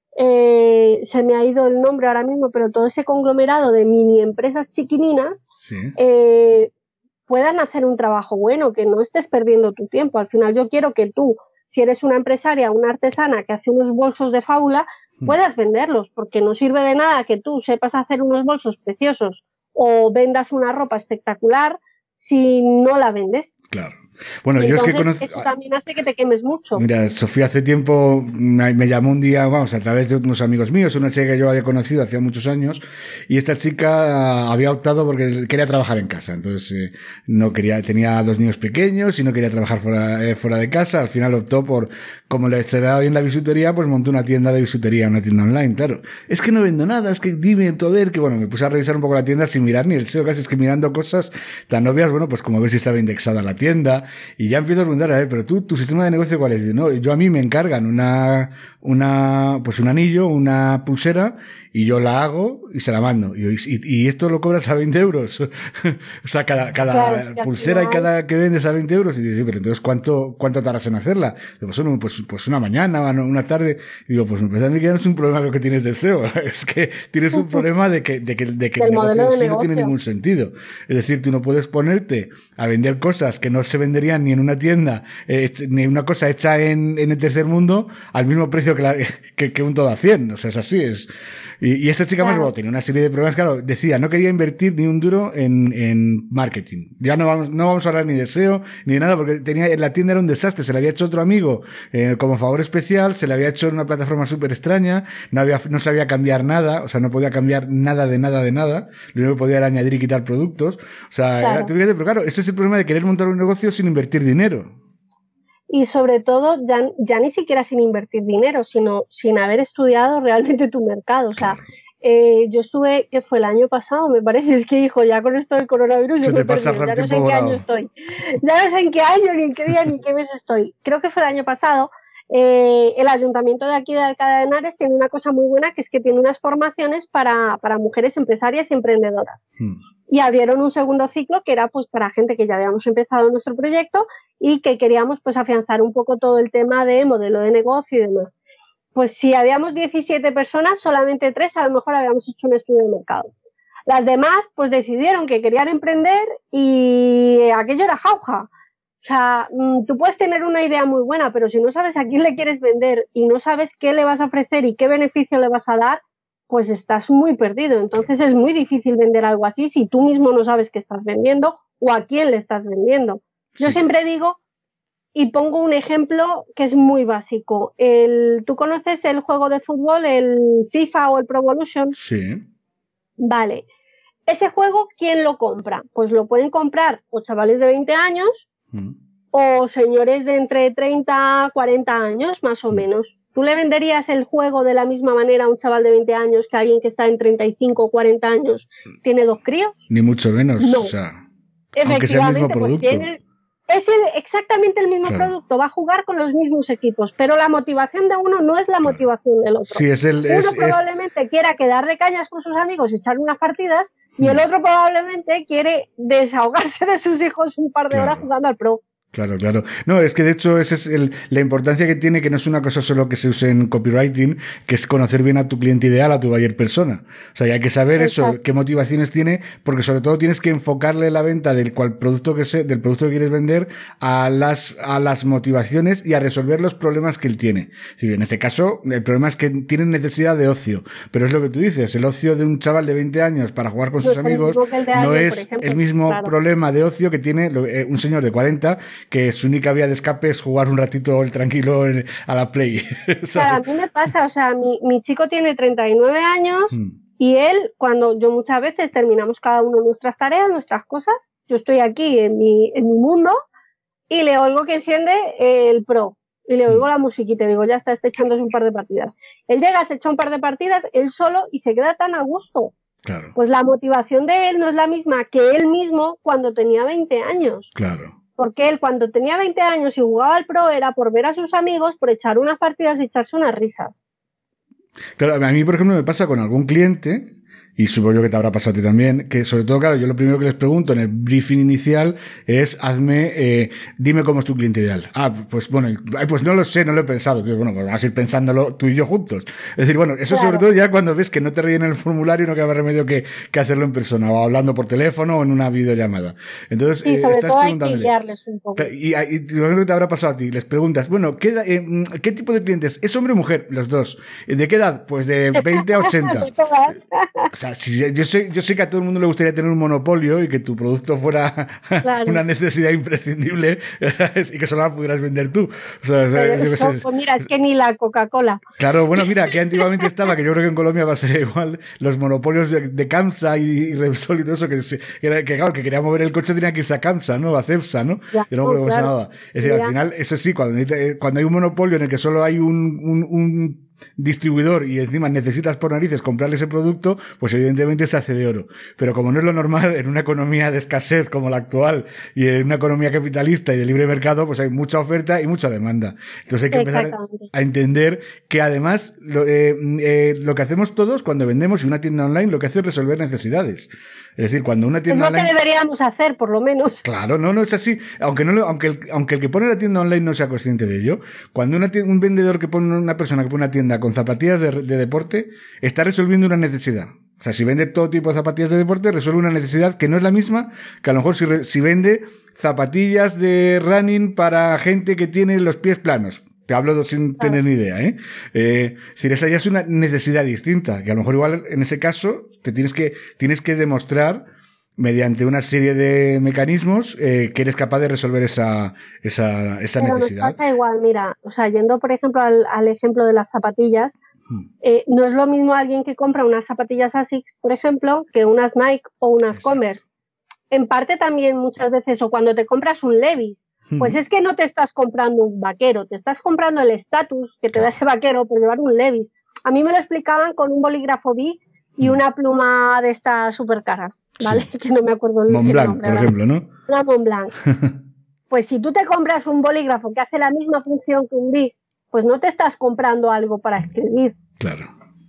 eh, se me ha ido el nombre ahora mismo, pero todo ese conglomerado de mini empresas chiquininas sí. eh, puedan hacer un trabajo bueno, que no estés perdiendo tu tiempo. Al final yo quiero que tú, si eres una empresaria, una artesana que hace unos bolsos de fábula, hmm. puedas venderlos, porque no sirve de nada que tú sepas hacer unos bolsos preciosos o vendas una ropa espectacular si no la vendes. Claro. Bueno, entonces, yo es que conozco... eso también hace que te quemes mucho. Mira, Sofía hace tiempo me, me llamó un día, vamos, a través de unos amigos míos, una chica que yo había conocido hacía muchos años, y esta chica había optado porque quería trabajar en casa, entonces eh, no quería, tenía dos niños pequeños y no quería trabajar fuera, eh, fuera de casa. Al final optó por, como le se le daba bien la bisutería, pues montó una tienda de bisutería, una tienda online. Claro, es que no vendo nada, es que dime tú a ver, que bueno, me puse a revisar un poco la tienda sin mirar ni el S E O, casi es que mirando cosas tan obvias, bueno, pues como ver si estaba indexada la tienda. Y ya empiezo a preguntar, a ver, pero tú, tu sistema de negocio, ¿cuál es? No, yo a mí me encargan una, una, pues un anillo, una pulsera, y yo la hago y se la mando. Y, y, y esto lo cobras a veinte euros. O sea, cada, cada claro, es que pulsera final... y cada que vendes a veinte euros. Y dices, sí, pero entonces, ¿cuánto, cuánto tardas en hacerla? Pues, bueno, pues, pues una mañana, una tarde. Y digo, pues me parece a mí que no es un problema lo que tienes de S E O. Es que tienes un problema de que, de que, de que el negocio de no tiene ningún sentido. Es decir, tú no puedes ponerte a vender cosas que no se venderían ni en una tienda, eh, ni una cosa hecha en, en el tercer mundo al mismo precio que, la, que, que un todo a cien. O sea, es así, es. Y, y esta chica claro. más bueno, tenía una serie de problemas, claro, decía, no quería invertir ni un duro en, en marketing. Ya no vamos, no vamos a hablar ni de S E O, ni de nada, porque tenía, la tienda era un desastre, se le había hecho otro amigo, eh, como favor especial, se le había hecho en una plataforma súper extraña, no había, no sabía cambiar nada, o sea, no podía cambiar nada de nada de nada, lo único que podía era añadir y quitar productos, o sea, claro. Era, fíjate, pero claro, ese es el problema de querer montar un negocio sin invertir dinero. Y sobre todo, ya, ya ni siquiera sin invertir dinero, sino sin haber estudiado realmente tu mercado. O sea, eh, yo estuve, que fue el año pasado, me parece, es que hijo, ya con esto del coronavirus yo me perdí, ya no sé en qué año estoy. Ya no sé en qué año, ni en qué día, ni en qué mes estoy. Creo que fue el año pasado. Eh, el ayuntamiento de aquí de Alcalá de Henares tiene una cosa muy buena, que es que tiene unas formaciones para, para mujeres empresarias y emprendedoras. Hmm. Y abrieron un segundo ciclo que era pues para gente que ya habíamos empezado nuestro proyecto y que queríamos pues afianzar un poco todo el tema de modelo de negocio y demás. Pues si habíamos diecisiete personas, solamente tres a lo mejor habíamos hecho un estudio de mercado. Las demás pues decidieron que querían emprender y aquello era jauja. O sea, tú puedes tener una idea muy buena, pero si no sabes a quién le quieres vender y no sabes qué le vas a ofrecer y qué beneficio le vas a dar, pues estás muy perdido. Entonces es muy difícil vender algo así si tú mismo no sabes qué estás vendiendo o a quién le estás vendiendo. Yo sí. siempre digo, y pongo un ejemplo que es muy básico. El, ¿tú conoces el juego de fútbol, el FIFA o el Pro Evolution? Sí. Vale. Ese juego, ¿quién lo compra? Pues lo pueden comprar o chavales de veinte años, Mm. o señores de entre treinta a cuarenta años, más o mm. menos. ¿Tú le venderías el juego de la misma manera a un chaval de veinte años que a alguien que está en treinta y cinco o cuarenta años tiene dos críos? Ni mucho menos, no. O sea, aunque sea el mismo producto. Pues tiene, es el, exactamente el mismo claro. producto, va a jugar con los mismos equipos, pero la motivación de uno no es la motivación claro. del otro. Sí, es el, uno es, probablemente es... quiera quedar de cañas con sus amigos y echar unas partidas, mm. y el otro probablemente quiere desahogarse de sus hijos un par de claro. horas jugando al Pro. Claro, claro. No, es que de hecho esa es el, la importancia que tiene, que no es una cosa solo que se use en copywriting, que es conocer bien a tu cliente ideal, a tu buyer persona. O sea, y hay que saber Exacto. eso, qué motivaciones tiene, porque sobre todo tienes que enfocarle la venta del cual producto que se, del producto que quieres vender a las, a las motivaciones y a resolver los problemas que él tiene. Es decir, en este caso, el problema es que tienen necesidad de ocio, pero es lo que tú dices, el ocio de un chaval de veinte años para jugar con no sus amigos no es el mismo claro. problema de ocio que tiene un señor de cuarenta que su única vía de escape es jugar un ratito el tranquilo en, a la Play. O sea, a mí me pasa, o sea, mi, mi chico tiene treinta y nueve años hmm. y él, cuando yo muchas veces terminamos cada uno nuestras tareas, nuestras cosas, yo estoy aquí en mi, en mi mundo y le oigo que enciende el Pro y le oigo hmm. la musiquita y digo, ya está, está echándose un par de partidas. Él llega, se echa un par de partidas, él solo y se queda tan a gusto. Claro. Pues la motivación de él no es la misma que él mismo cuando tenía veinte años. Claro. Porque él cuando tenía veinte años y jugaba al Pro era por ver a sus amigos, por echar unas partidas y echarse unas risas. Claro, a mí por ejemplo me pasa con algún cliente, y supongo yo que te habrá pasado a ti también, que sobre todo, claro, yo lo primero que les pregunto en el briefing inicial es, hazme, eh, dime cómo es tu cliente ideal. Ah, pues bueno, pues no lo sé, no lo he pensado. Entonces, bueno, pues vamos a ir pensándolo tú y yo juntos. Es decir, bueno, eso claro. sobre todo ya cuando ves que no te rellenan el formulario y no queda más remedio que, que hacerlo en persona, o hablando por teléfono o en una videollamada. Entonces, y sobre eh, estás todo preguntándole. Hay que guiarles un poco. Y, y, y lo que te habrá pasado a ti, les preguntas, bueno, ¿qué, eh, ¿qué tipo de clientes? ¿Es hombre o mujer? Los dos. ¿De qué edad? Pues de veinte a ochenta. O sea, si yo sé Yo sé que a todo el mundo le gustaría tener un monopolio y que tu producto fuera claro. una necesidad imprescindible, ¿sabes? Y que solo la pudieras vender tú. O sea, Pero eso, sé, pues mira, es que ni la Coca-Cola. Claro, bueno, mira, que antiguamente estaba, que yo creo que en Colombia va a ser igual, los monopolios de, de Camsa y, y Repsol y todo eso, que, que, que claro, el que quería mover el coche tenía que irse a Camsa, ¿no? A Cepsa, ¿no? Ya, yo no me acuerdo cómo se llamaba. Es decir, ya. al final, eso sí, cuando, cuando hay un monopolio en el que solo hay un, un, un distribuidor y encima necesitas por narices comprarle ese producto, pues evidentemente se hace de oro. Pero como no es lo normal en una economía de escasez como la actual y en una economía capitalista y de libre mercado, pues hay mucha oferta y mucha demanda. Entonces hay que empezar a entender que además lo, eh, eh, lo que hacemos todos cuando vendemos en una tienda online, lo que hace es resolver necesidades. Es decir, cuando una tienda online... Es lo online... que deberíamos hacer, por lo menos. Claro, no, no es así. Aunque no lo, aunque el, aunque el que pone la tienda online no sea consciente de ello, cuando una tienda, un vendedor que pone, una persona que pone una tienda con zapatillas de, de deporte, está resolviendo una necesidad. O sea, si vende todo tipo de zapatillas de deporte, resuelve una necesidad que no es la misma que a lo mejor si, re, si vende zapatillas de running para gente que tiene los pies planos. Te hablo sin claro. tener ni idea, ¿eh? Eh, si esa ya es una necesidad distinta, que a lo mejor igual en ese caso te tienes que, tienes que demostrar mediante una serie de mecanismos eh, que eres capaz de resolver esa, esa, esa Pero necesidad. Nos pasa igual, mira, o sea, yendo por ejemplo al, al ejemplo de las zapatillas, hmm. eh, no es lo mismo alguien que compra unas zapatillas Asics, por ejemplo, que unas Nike o unas Exacto. Converse. En parte también muchas veces, o cuando te compras un Levi's, pues es que no te estás comprando un vaquero, te estás comprando el estatus que te da ese vaquero por llevar un Levi's. A mí me lo explicaban con un bolígrafo Bic y una pluma de estas súper caras, ¿vale? Sí. Que no me acuerdo el Montblanc, nombre. Por ejemplo, ¿no? Una Montblanc. Pues si tú te compras un bolígrafo que hace la misma función que un Bic, pues no te estás comprando algo para escribir. Claro.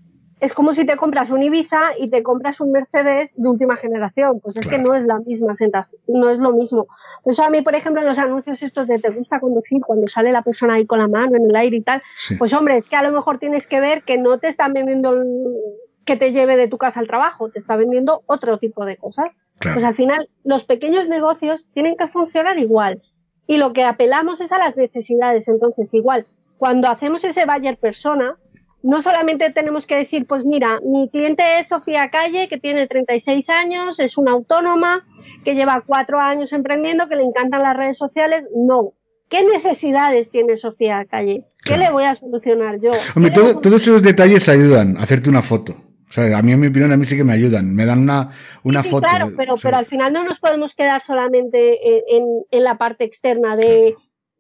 Es como si te compras un Ibiza y te compras un Mercedes de última generación. Pues es claro. que no es la misma sensación, no es lo mismo. Por eso a mí, por ejemplo, en los anuncios estos de te gusta conducir, cuando sale la persona ahí con la mano en el aire y tal, sí. pues hombre, es que a lo mejor tienes que ver que no te están vendiendo el, que te lleve de tu casa al trabajo, te está vendiendo otro tipo de cosas. Claro. Pues al final, los pequeños negocios tienen que funcionar igual. Y lo que apelamos es a las necesidades. Entonces, igual, cuando hacemos ese buyer persona, no solamente tenemos que decir, pues mira, mi cliente es Sofía Calle, que tiene treinta y seis años, es una autónoma, que lleva cuatro años emprendiendo, que le encantan las redes sociales. No. ¿Qué necesidades tiene Sofía Calle? ¿Qué claro. le voy a solucionar yo? Hombre, todo, todos esos detalles ayudan a hacerte una foto. O sea, a mí, en mi opinión, a mí sí que me ayudan. Me dan una, una sí, sí, foto. Claro, pero, o sea, pero al final no nos podemos quedar solamente en, en, en la parte externa de...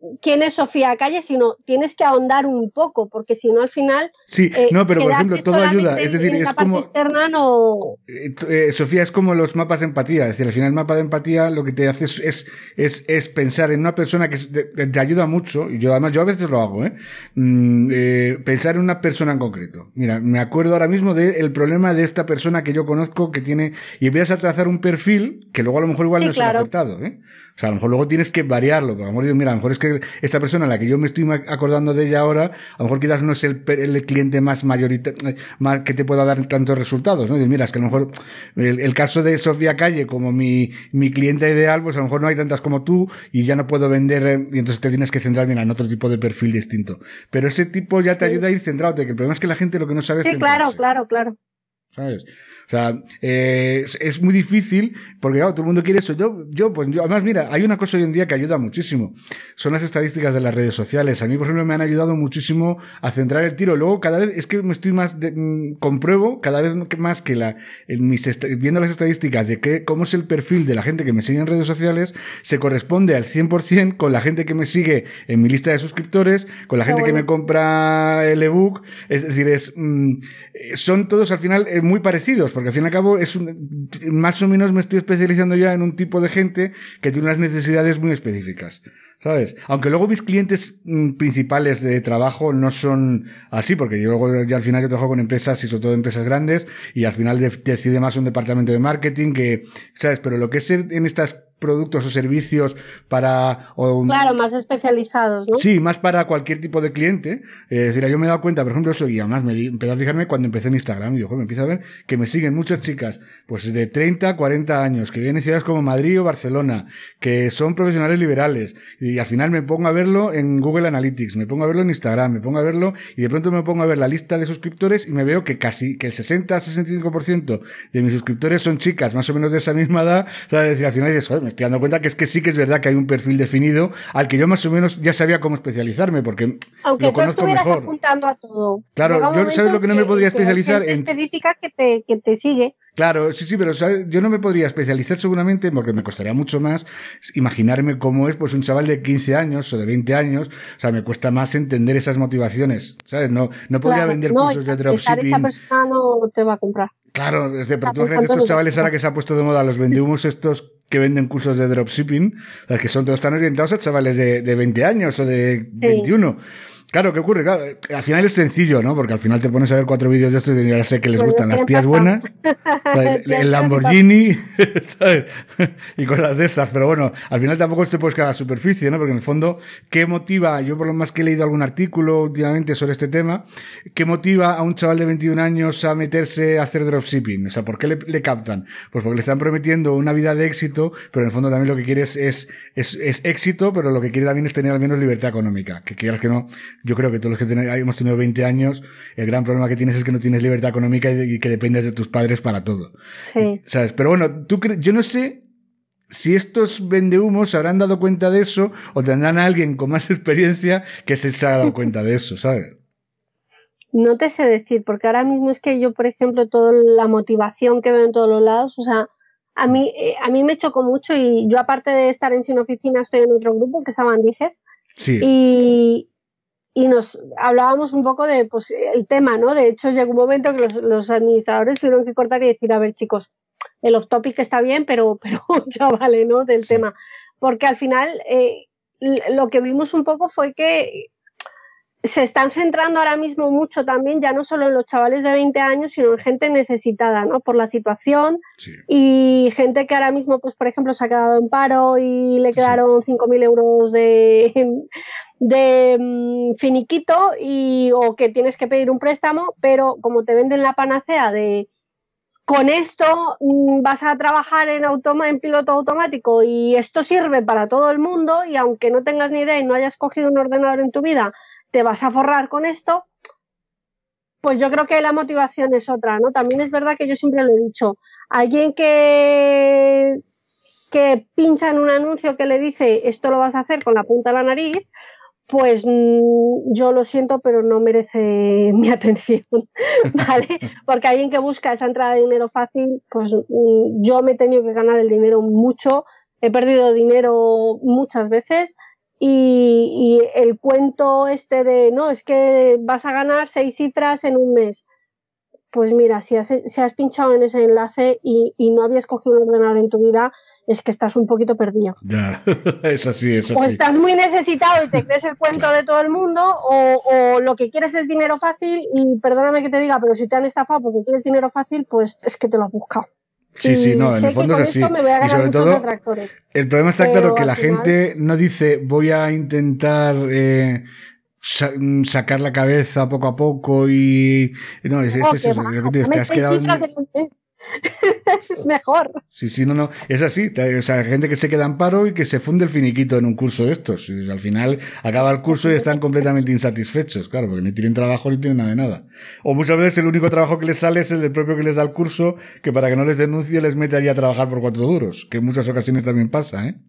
quién es Sofía Calle, sino tienes que ahondar un poco, porque si no al final... Sí, eh, no, pero por ejemplo, todo ayuda. Es decir, es como... Externa, no... eh, eh, Sofía, es como los mapas de empatía. Es decir, al final el mapa de empatía lo que te hace es, es, es, es pensar en una persona que te, te ayuda mucho. Y yo además, yo a veces lo hago, ¿eh? Mm, eh, pensar en una persona en concreto. Mira, me acuerdo ahora mismo del problema de esta persona que yo conozco que tiene... Y empiezas a trazar un perfil que luego a lo mejor igual sí, no claro. es el aceptado, ¿eh? O sea, a lo mejor luego tienes que variarlo. Pero a lo mejor digo, mira, a lo mejor es que esta persona a la que yo me estoy acordando de ella ahora, a lo mejor quizás no es el, el cliente más mayoritario, más que te pueda dar tantos resultados, ¿no? Y mira, es que a lo mejor el, el caso de Sofía Calle como mi, mi cliente ideal, pues a lo mejor no hay tantas como tú y ya no puedo vender, eh, y entonces te tienes que centrar, mira, en otro tipo de perfil distinto. Pero ese tipo ya te sí. ayuda a ir centrándote, que el problema es que la gente lo que no sabe es sí, centrarse. claro, claro, claro. ¿Sabes? O sea, eh, es, es muy difícil porque claro, todo el mundo quiere eso. Yo, yo, pues yo, además, mira, hay una cosa hoy en día que ayuda muchísimo. Son las estadísticas de las redes sociales. A mí, por ejemplo, me han ayudado muchísimo a centrar el tiro. Luego, cada vez, es que me estoy más, de, mmm, compruebo cada vez más que la, en mis, viendo las estadísticas de que, cómo es el perfil de la gente que me sigue en redes sociales, se corresponde al cien por ciento con la gente que me sigue en mi lista de suscriptores, con la gente bueno. que me compra el ebook. Es decir, es, mmm, son todos al final eh, muy parecidos. Porque al fin y al cabo es un, más o menos me estoy especializando ya en un tipo de gente que tiene unas necesidades muy específicas, ¿sabes? Aunque luego mis clientes mm, principales de trabajo no son así, porque yo luego ya al final yo trabajo con empresas y sobre todo empresas grandes y al final de, decide más un departamento de marketing que, ¿sabes? Pero lo que es en estas productos o servicios para... O, claro, más especializados, ¿no? Sí, más para cualquier tipo de cliente. Eh, es decir, yo me he dado cuenta, por ejemplo, eso, y además me di, empecé a fijarme cuando empecé en Instagram y digo, me empiezo a ver que me siguen muchas chicas, pues de treinta, cuarenta años, que viven en ciudades como Madrid o Barcelona, que son profesionales liberales, y al final me pongo a verlo en Google Analytics, me pongo a verlo en Instagram, me pongo a verlo, y de pronto me pongo a ver la lista de suscriptores y me veo que casi, que el sesenta a sesenta y cinco por ciento de mis suscriptores son chicas, más o menos de esa misma edad. O sea, es decir, al final dices, joder, me estoy dando cuenta que es que sí que es verdad que hay un perfil definido al que yo más o menos ya sabía cómo especializarme porque aunque lo conozco mejor. Mejor. Apuntando a todo. Claro, yo sabes lo que no me podría que especializar hay gente en específica que te que te sigue. Claro, sí, sí, pero ¿sabes? Yo no me podría especializar seguramente porque me costaría mucho más imaginarme cómo es pues un chaval de quince años o de veinte años, o sea, me cuesta más entender esas motivaciones, ¿sabes? No no podría claro, vender no, cursos de dropshipping. Esa persona no te va a comprar. Claro, desde, pero tú fíjate estos chavales ahora que se ha puesto de moda los vendehumos estos que venden cursos de dropshipping, que son todos tan orientados a chavales de, de veinte años o de sí. veintiuno. Claro, ¿qué ocurre? Claro, al final es sencillo, ¿no? Porque al final te pones a ver cuatro vídeos de estos y ya sé que les gustan las tías buenas, ¿sabes? El, el Lamborghini, ¿sabes? Y cosas de estas. Pero bueno, al final tampoco te puedes quedar a la superficie, ¿no? Porque en el fondo, ¿qué motiva? Yo por lo más que he leído algún artículo últimamente sobre este tema, ¿qué motiva a un chaval de veintiún años a meterse a hacer dropshipping? O sea, ¿por qué le, le captan? Pues porque le están prometiendo una vida de éxito, pero en el fondo también lo que quiere es, es, es, es éxito, pero lo que quiere también es tener al menos libertad económica. Que quieras que no... Yo creo que todos los que ten, hemos tenido veinte años, el gran problema que tienes es que no tienes libertad económica y, de, y que dependes de tus padres para todo. Sí. ¿Sabes? Pero bueno, tú cre- yo no sé si estos vendehumos se habrán dado cuenta de eso o tendrán a alguien con más experiencia que se, se haya dado cuenta de eso, ¿sabes? No te sé decir, porque ahora mismo es que yo, por ejemplo, toda la motivación que veo en todos los lados, o sea, a mí, eh, a mí me chocó mucho y yo aparte de estar en Sin Oficina estoy en otro grupo que se llama Andijers. Sí. Y... y nos hablábamos un poco de pues el tema, ¿no? De hecho, llegó un momento que los, los administradores tuvieron que cortar y decir, a ver, chicos, el off topic está bien, pero, pero chavales, ¿no? Del sí. tema. Porque al final, eh, lo que vimos un poco fue que se están centrando ahora mismo mucho también, ya no solo en los chavales de veinte años, sino en gente necesitada, ¿no? Por la situación. Sí. Y gente que ahora mismo, pues, por ejemplo, se ha quedado en paro y le quedaron cinco mil euros de... de um, finiquito y o que tienes que pedir un préstamo, pero como te venden la panacea de con esto um, vas a trabajar en automa en piloto automático y esto sirve para todo el mundo y aunque no tengas ni idea y no hayas cogido un ordenador en tu vida, te vas a forrar con esto, pues yo creo que la motivación es otra, ¿no? También es verdad que yo siempre lo he dicho, alguien que que pincha en un anuncio que le dice esto lo vas a hacer con la punta de la nariz, pues mmm, yo lo siento, pero no merece mi atención, ¿vale? Porque alguien que busca esa entrada de dinero fácil, pues mmm, yo me he tenido que ganar el dinero mucho, he perdido dinero muchas veces y, y el cuento este de, no, es que vas a ganar seis cifras en un mes. Pues mira, si has, si has pinchado en ese enlace y, y no habías cogido un ordenador en tu vida, es que estás un poquito perdido. Ya, es así, es así. O estás muy necesitado y te crees el cuento de todo el mundo, o, o lo que quieres es dinero fácil, y perdóname que te diga, pero si te han estafado porque quieres dinero fácil, pues es que te lo has buscado. Sí, y sí, no, en sé el fondo que es con así. esto me voy a ganar Y sobre muchos todo, detractores. el problema está Pero claro que al la final... gente no dice voy a intentar eh, sa sacar la cabeza poco a poco y... No, es, No, es, es eso, va, lo que te, te has quedado... Es mejor. Sí, sí, no, no, es así. O sea, hay gente que se queda en paro y que se funde el finiquito en un curso de estos. Y al final acaba el curso y están completamente insatisfechos, claro, porque ni tienen trabajo ni tienen nada de nada. O muchas veces el único trabajo que les sale es el del propio que les da el curso, que para que no les denuncie les mete allí a trabajar por cuatro duros, que en muchas ocasiones también pasa, ¿eh?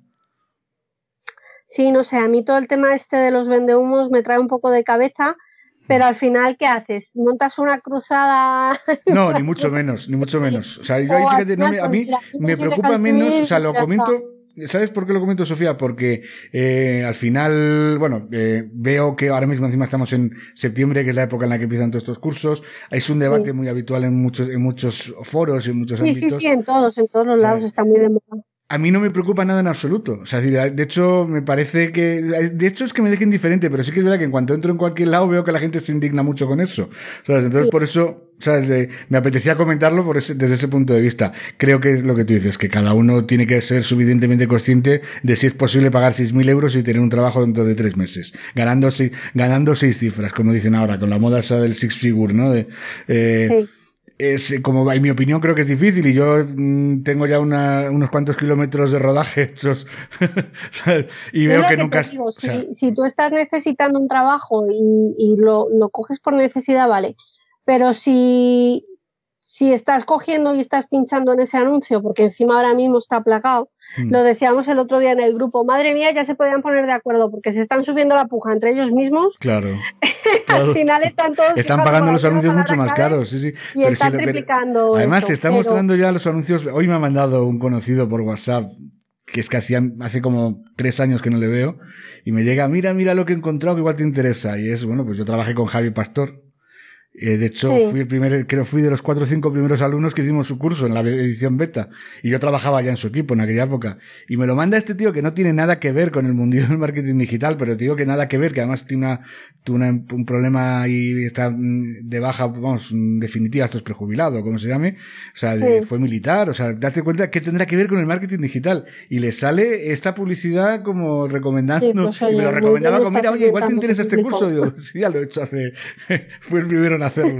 Sí, no sé, a mí todo el tema este de los vendehumos me trae un poco de cabeza. Pero al final, ¿qué haces? ¿Montas una cruzada? No, ni mucho menos, ni mucho menos. O sea, yo ahí, fíjate, no me, a mí me preocupa menos, o sea, lo comento, ¿sabes por qué lo comento, Sofía? Porque eh, al final, bueno, eh, veo que ahora mismo encima estamos en septiembre, que es la época en la que empiezan todos estos cursos. Es un debate sí. muy habitual en muchos, en muchos foros, en muchos sí, ámbitos. Sí, sí, en todos, en todos los lados o sea, está muy de moda. A mí no me preocupa nada en absoluto. O sea, de hecho, me parece que... De hecho, es que me deja indiferente, pero sí que es verdad que en cuanto entro en cualquier lado veo que la gente se indigna mucho con eso. ¿Sabes? Entonces, sí. por eso, ¿sabes? Me apetecía comentarlo por ese, desde ese punto de vista. Creo que es lo que tú dices, que cada uno tiene que ser suficientemente consciente de si es posible pagar seis mil euros y tener un trabajo dentro de tres meses. Ganando, ganando seis cifras, como dicen ahora, con la moda esa del six figure, ¿no? De, eh, sí. Es como, en mi opinión, creo que es difícil y yo mmm, tengo ya una, unos cuantos kilómetros de rodaje hechos ¿sabes? Y veo que, que nunca... Digo, o sea, si, si tú estás necesitando un trabajo y, y lo, lo coges por necesidad, vale, pero si, si estás cogiendo y estás pinchando en ese anuncio, porque encima ahora mismo está aplacado, hmm. lo decíamos el otro día en el grupo, madre mía, ya se podían poner de acuerdo porque se están subiendo la puja entre ellos mismos. Claro. Al final están todos... Están pagando los anuncios mucho más caros, sí, sí. Y pero están si lo, triplicando pero, además, esto, se está pero... mostrando ya los anuncios. Hoy me ha mandado un conocido por WhatsApp, que es que hacía, hace como tres años que no le veo, y me llega, mira, mira lo que he encontrado, que igual te interesa. Y es, bueno, pues yo trabajé con Javi Pastor. Eh, de hecho, sí. fui el primer, creo fui de los cuatro o cinco primeros alumnos que hicimos su curso en la edición beta. Y yo trabajaba ya en su equipo en aquella época. Y me lo manda este tío que no tiene nada que ver con el mundillo del marketing digital, pero te digo que nada que ver, que además tiene una, tiene una, un problema y está de baja, vamos, definitiva, esto es prejubilado, como se llame. O sea, de, sí. fue militar, o sea, date cuenta que tendrá que ver con el marketing digital. Y le sale esta publicidad como recomendando, sí, pues, oye, me lo recomendaba como, mira, oye, igual te interesa este curso. Digo, sí, ya lo he hecho hace, fue el primero en hacerlo.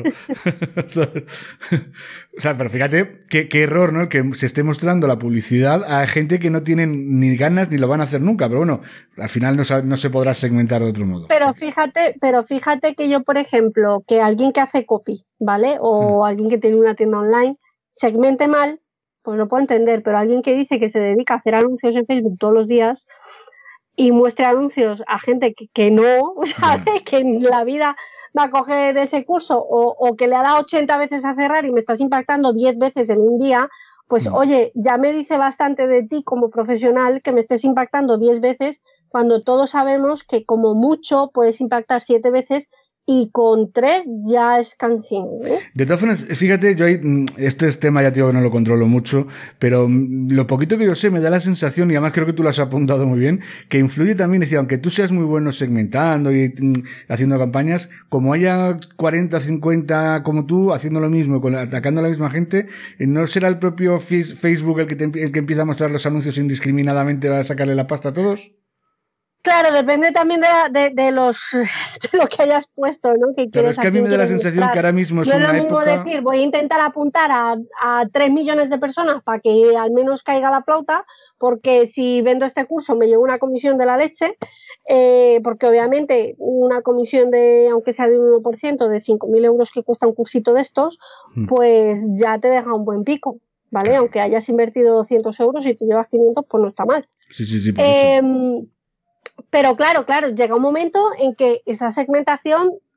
O sea, pero fíjate qué, qué error, ¿no? El que se esté mostrando la publicidad a gente que no tienen ni ganas ni lo van a hacer nunca, pero bueno, al final no, no se podrá segmentar de otro modo. Pero fíjate, pero fíjate que yo, por ejemplo, que alguien que hace copy, ¿vale? O hmm. alguien que tiene una tienda online, segmente mal, pues lo puedo entender, pero alguien que dice que se dedica a hacer anuncios en Facebook todos los días y muestre anuncios a gente que, que no, ¿sabes? Yeah. Que en la vida va a coger ese curso o, o que le ha dado ochenta veces a cerrar y me estás impactando diez veces en un día, pues mm. oye, ya me dice bastante de ti como profesional que me estés impactando diez veces cuando todos sabemos que como mucho puedes impactar siete veces y con tres ya es cansino, ¿eh? De todas formas, fíjate, yo ahí, este es tema ya te digo que no lo controlo mucho, pero lo poquito que yo sé me da la sensación, y además creo que tú lo has apuntado muy bien, que influye también, es decir, aunque tú seas muy bueno segmentando y haciendo campañas, como haya cuarenta, cincuenta como tú haciendo lo mismo, atacando a la misma gente, ¿no será el propio Facebook el que, te, el que empieza a mostrar los anuncios indiscriminadamente para sacarle la pasta a todos? Claro, depende también de, de, de los de lo que hayas puesto, ¿no? Que Pero es que a mí me da la sensación mostrar. Que ahora mismo es no una época... No es lo mismo época... decir, voy a intentar apuntar a, a tres millones de personas para que al menos caiga la flauta, porque si vendo este curso me llevo una comisión de la leche, eh, porque obviamente una comisión de, aunque sea de un uno por ciento, de cinco mil euros que cuesta un cursito de estos, hmm. pues ya te deja un buen pico. ¿Vale? Claro. Aunque hayas invertido doscientos euros y te llevas quinientos, pues no está mal. Sí, sí, sí, por eh, eso. Pero claro, claro, llega un momento en que esa segmentación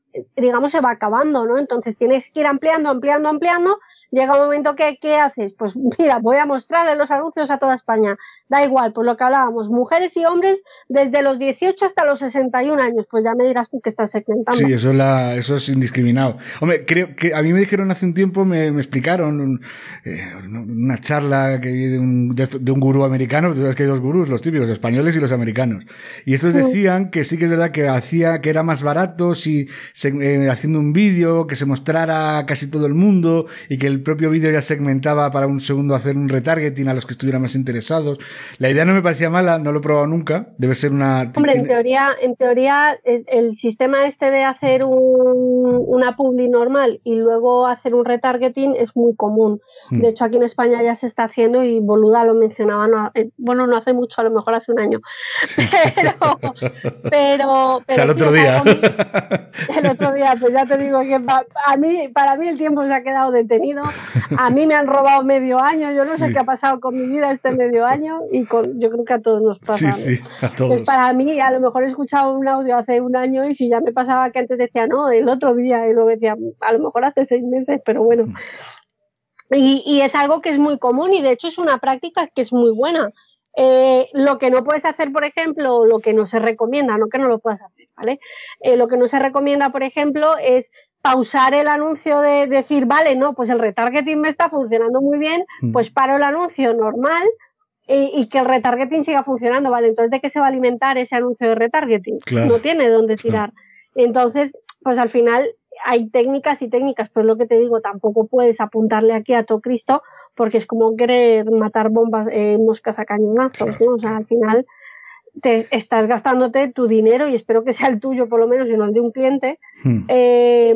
digamos, se va acabando, ¿no? Entonces tienes que ir ampliando, ampliando, ampliando. Llega un momento que, ¿qué haces? Pues mira, voy a mostrarle los anuncios a toda España. Da igual, pues lo que hablábamos, mujeres y hombres desde los dieciocho hasta los sesenta y un años. Pues ya me dirás tú que estás segmentando. Sí, eso, la, eso es indiscriminado. Hombre, creo que a mí me dijeron hace un tiempo, me, me explicaron un, eh, una charla que vi de un, de, de un gurú americano. Tú sabes que hay dos gurús, los típicos, los españoles y los americanos. Y estos Sí. decían que sí que es verdad que hacía, que era más barato si se, eh, haciendo un vídeo que se mostrara a casi todo el mundo y que el propio vídeo ya segmentaba para un segundo hacer un retargeting a los que estuvieran más interesados. La idea no me parecía mala, no lo he probado nunca. Debe ser una... Hombre, en tiene... teoría, en teoría, es el sistema este de hacer un, una publi normal y luego hacer un retargeting es muy común. Hmm. De hecho, aquí en España ya se está haciendo y Boluda lo mencionaba, no, eh, bueno, no hace mucho, a lo mejor hace un año. Pero, pero, pero o sea, el sí, otro o sea, día. como- el otro día, pues ya te digo que pa, a mí, para mí el tiempo se ha quedado detenido. A mí me han robado medio año, yo no sé Sí. qué ha pasado con mi vida este medio año y con, yo creo que a todos nos pasa. Sí, ¿no? sí, a todos. Entonces, para mí, a lo mejor he escuchado un audio hace un año y si ya me pasaba que antes decía, no, el otro día, y luego decía, a lo mejor hace seis meses, pero bueno. Y, y es algo que es muy común y de hecho es una práctica que es muy buena. Eh, lo que no puedes hacer, por ejemplo, lo que no se recomienda, no que no lo puedas hacer, ¿vale? Eh, lo que no se recomienda, por ejemplo, es pausar el anuncio de decir, vale, no, pues el retargeting me está funcionando muy bien, Mm. pues paro el anuncio normal y, y que el retargeting siga funcionando, ¿vale? Entonces, ¿de qué se va a alimentar ese anuncio de retargeting? Claro. No tiene dónde tirar. Entonces, pues al final hay técnicas y técnicas, pues lo que te digo, tampoco puedes apuntarle aquí a todo Cristo porque es como querer matar bombas, eh, moscas a cañonazos, ¿no? O sea, al final te estás gastándote tu dinero y espero que sea el tuyo por lo menos y no el de un cliente, Hmm. eh,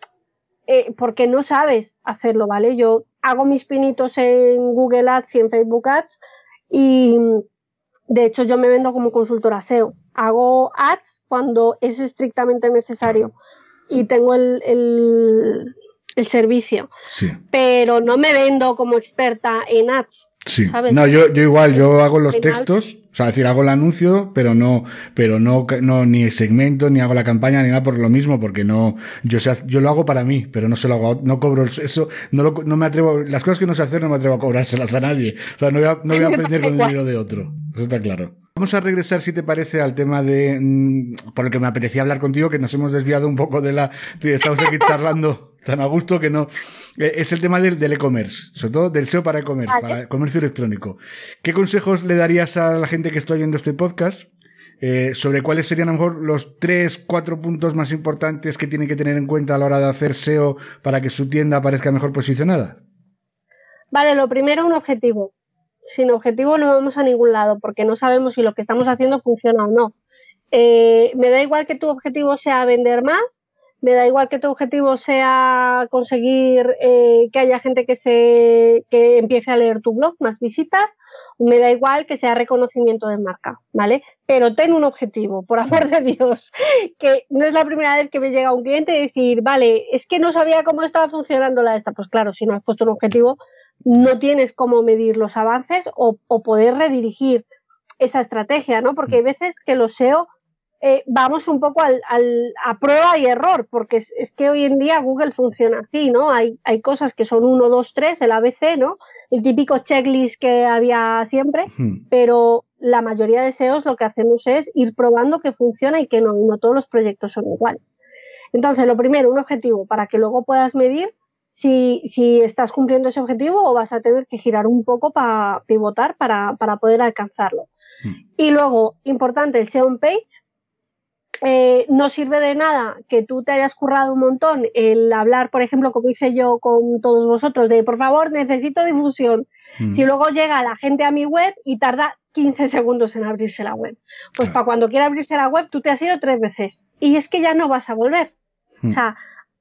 eh, porque no sabes hacerlo, ¿vale? Yo hago mis pinitos en Google Ads y en Facebook Ads y de hecho yo me vendo como consultora S E O. Hago ads cuando es estrictamente necesario y tengo el, el, el servicio, Sí. pero no me vendo como experta en ads. Sí. ¿Sabes? No, yo, yo igual, yo hago los Al final- textos, o sea, es decir, hago el anuncio, pero no, pero no, no, ni segmento, ni hago la campaña, ni nada por lo mismo, porque no, yo sé, yo lo hago para mí, pero no se lo hago, a- no cobro eso, no lo, no me atrevo, las cosas que no sé hacer no me atrevo a cobrárselas a nadie. O sea, no voy a, no voy a Me aprender pasa con el igual. dinero de otro. Eso está claro. Vamos a regresar, si te parece, al tema de, mm, por el que me apetecía hablar contigo, que nos hemos desviado un poco de la, de- estamos aquí charlando tan a gusto que no, eh, es el tema del, del e-commerce, sobre todo del S E O para e-commerce, Vale. para el comercio electrónico. ¿Qué consejos le darías a la gente que está oyendo este podcast eh, sobre cuáles serían a lo mejor los tres, cuatro puntos más importantes que tienen que tener en cuenta a la hora de hacer S E O para que su tienda aparezca mejor posicionada? Vale, lo primero, un objetivo. Sin objetivo no vamos a ningún lado porque no sabemos si lo que estamos haciendo funciona o no. Eh, me da igual que tu objetivo sea vender más, me da igual que tu objetivo sea conseguir eh, que haya gente que se que empiece a leer tu blog, más visitas, me da igual que sea reconocimiento de marca, ¿vale? Pero ten un objetivo, por amor de Dios, que no es la primera vez que me llega un cliente y decir, vale, es que no sabía cómo estaba funcionando la esta, pues claro, si no has puesto un objetivo, no tienes cómo medir los avances o, o poder redirigir esa estrategia, ¿no? Porque hay veces que los S E O eh, vamos un poco al, al, a prueba y error, porque es, es que hoy en día Google funciona así, ¿no? Hay, hay cosas que son uno, dos, tres, el A B C, ¿no? El típico checklist que había siempre, Hmm. pero la mayoría de S E Os lo que hacemos es ir probando que funciona y que no, y no todos los proyectos son iguales. Entonces, lo primero, un objetivo para que luego puedas medir si, si estás cumpliendo ese objetivo o vas a tener que girar un poco para pivotar para, para poder alcanzarlo. Hmm. Y luego, importante, el S E O on page. Eh, no sirve de nada que tú te hayas currado un montón el hablar, por ejemplo, como hice yo con todos vosotros, de por favor, necesito difusión. Hmm. Si luego llega la gente a mi web y tarda quince segundos en abrirse la web. Pues Claro. para cuando quiera abrirse la web, tú te has ido tres veces. Y es que ya no vas a volver. Hmm. O sea,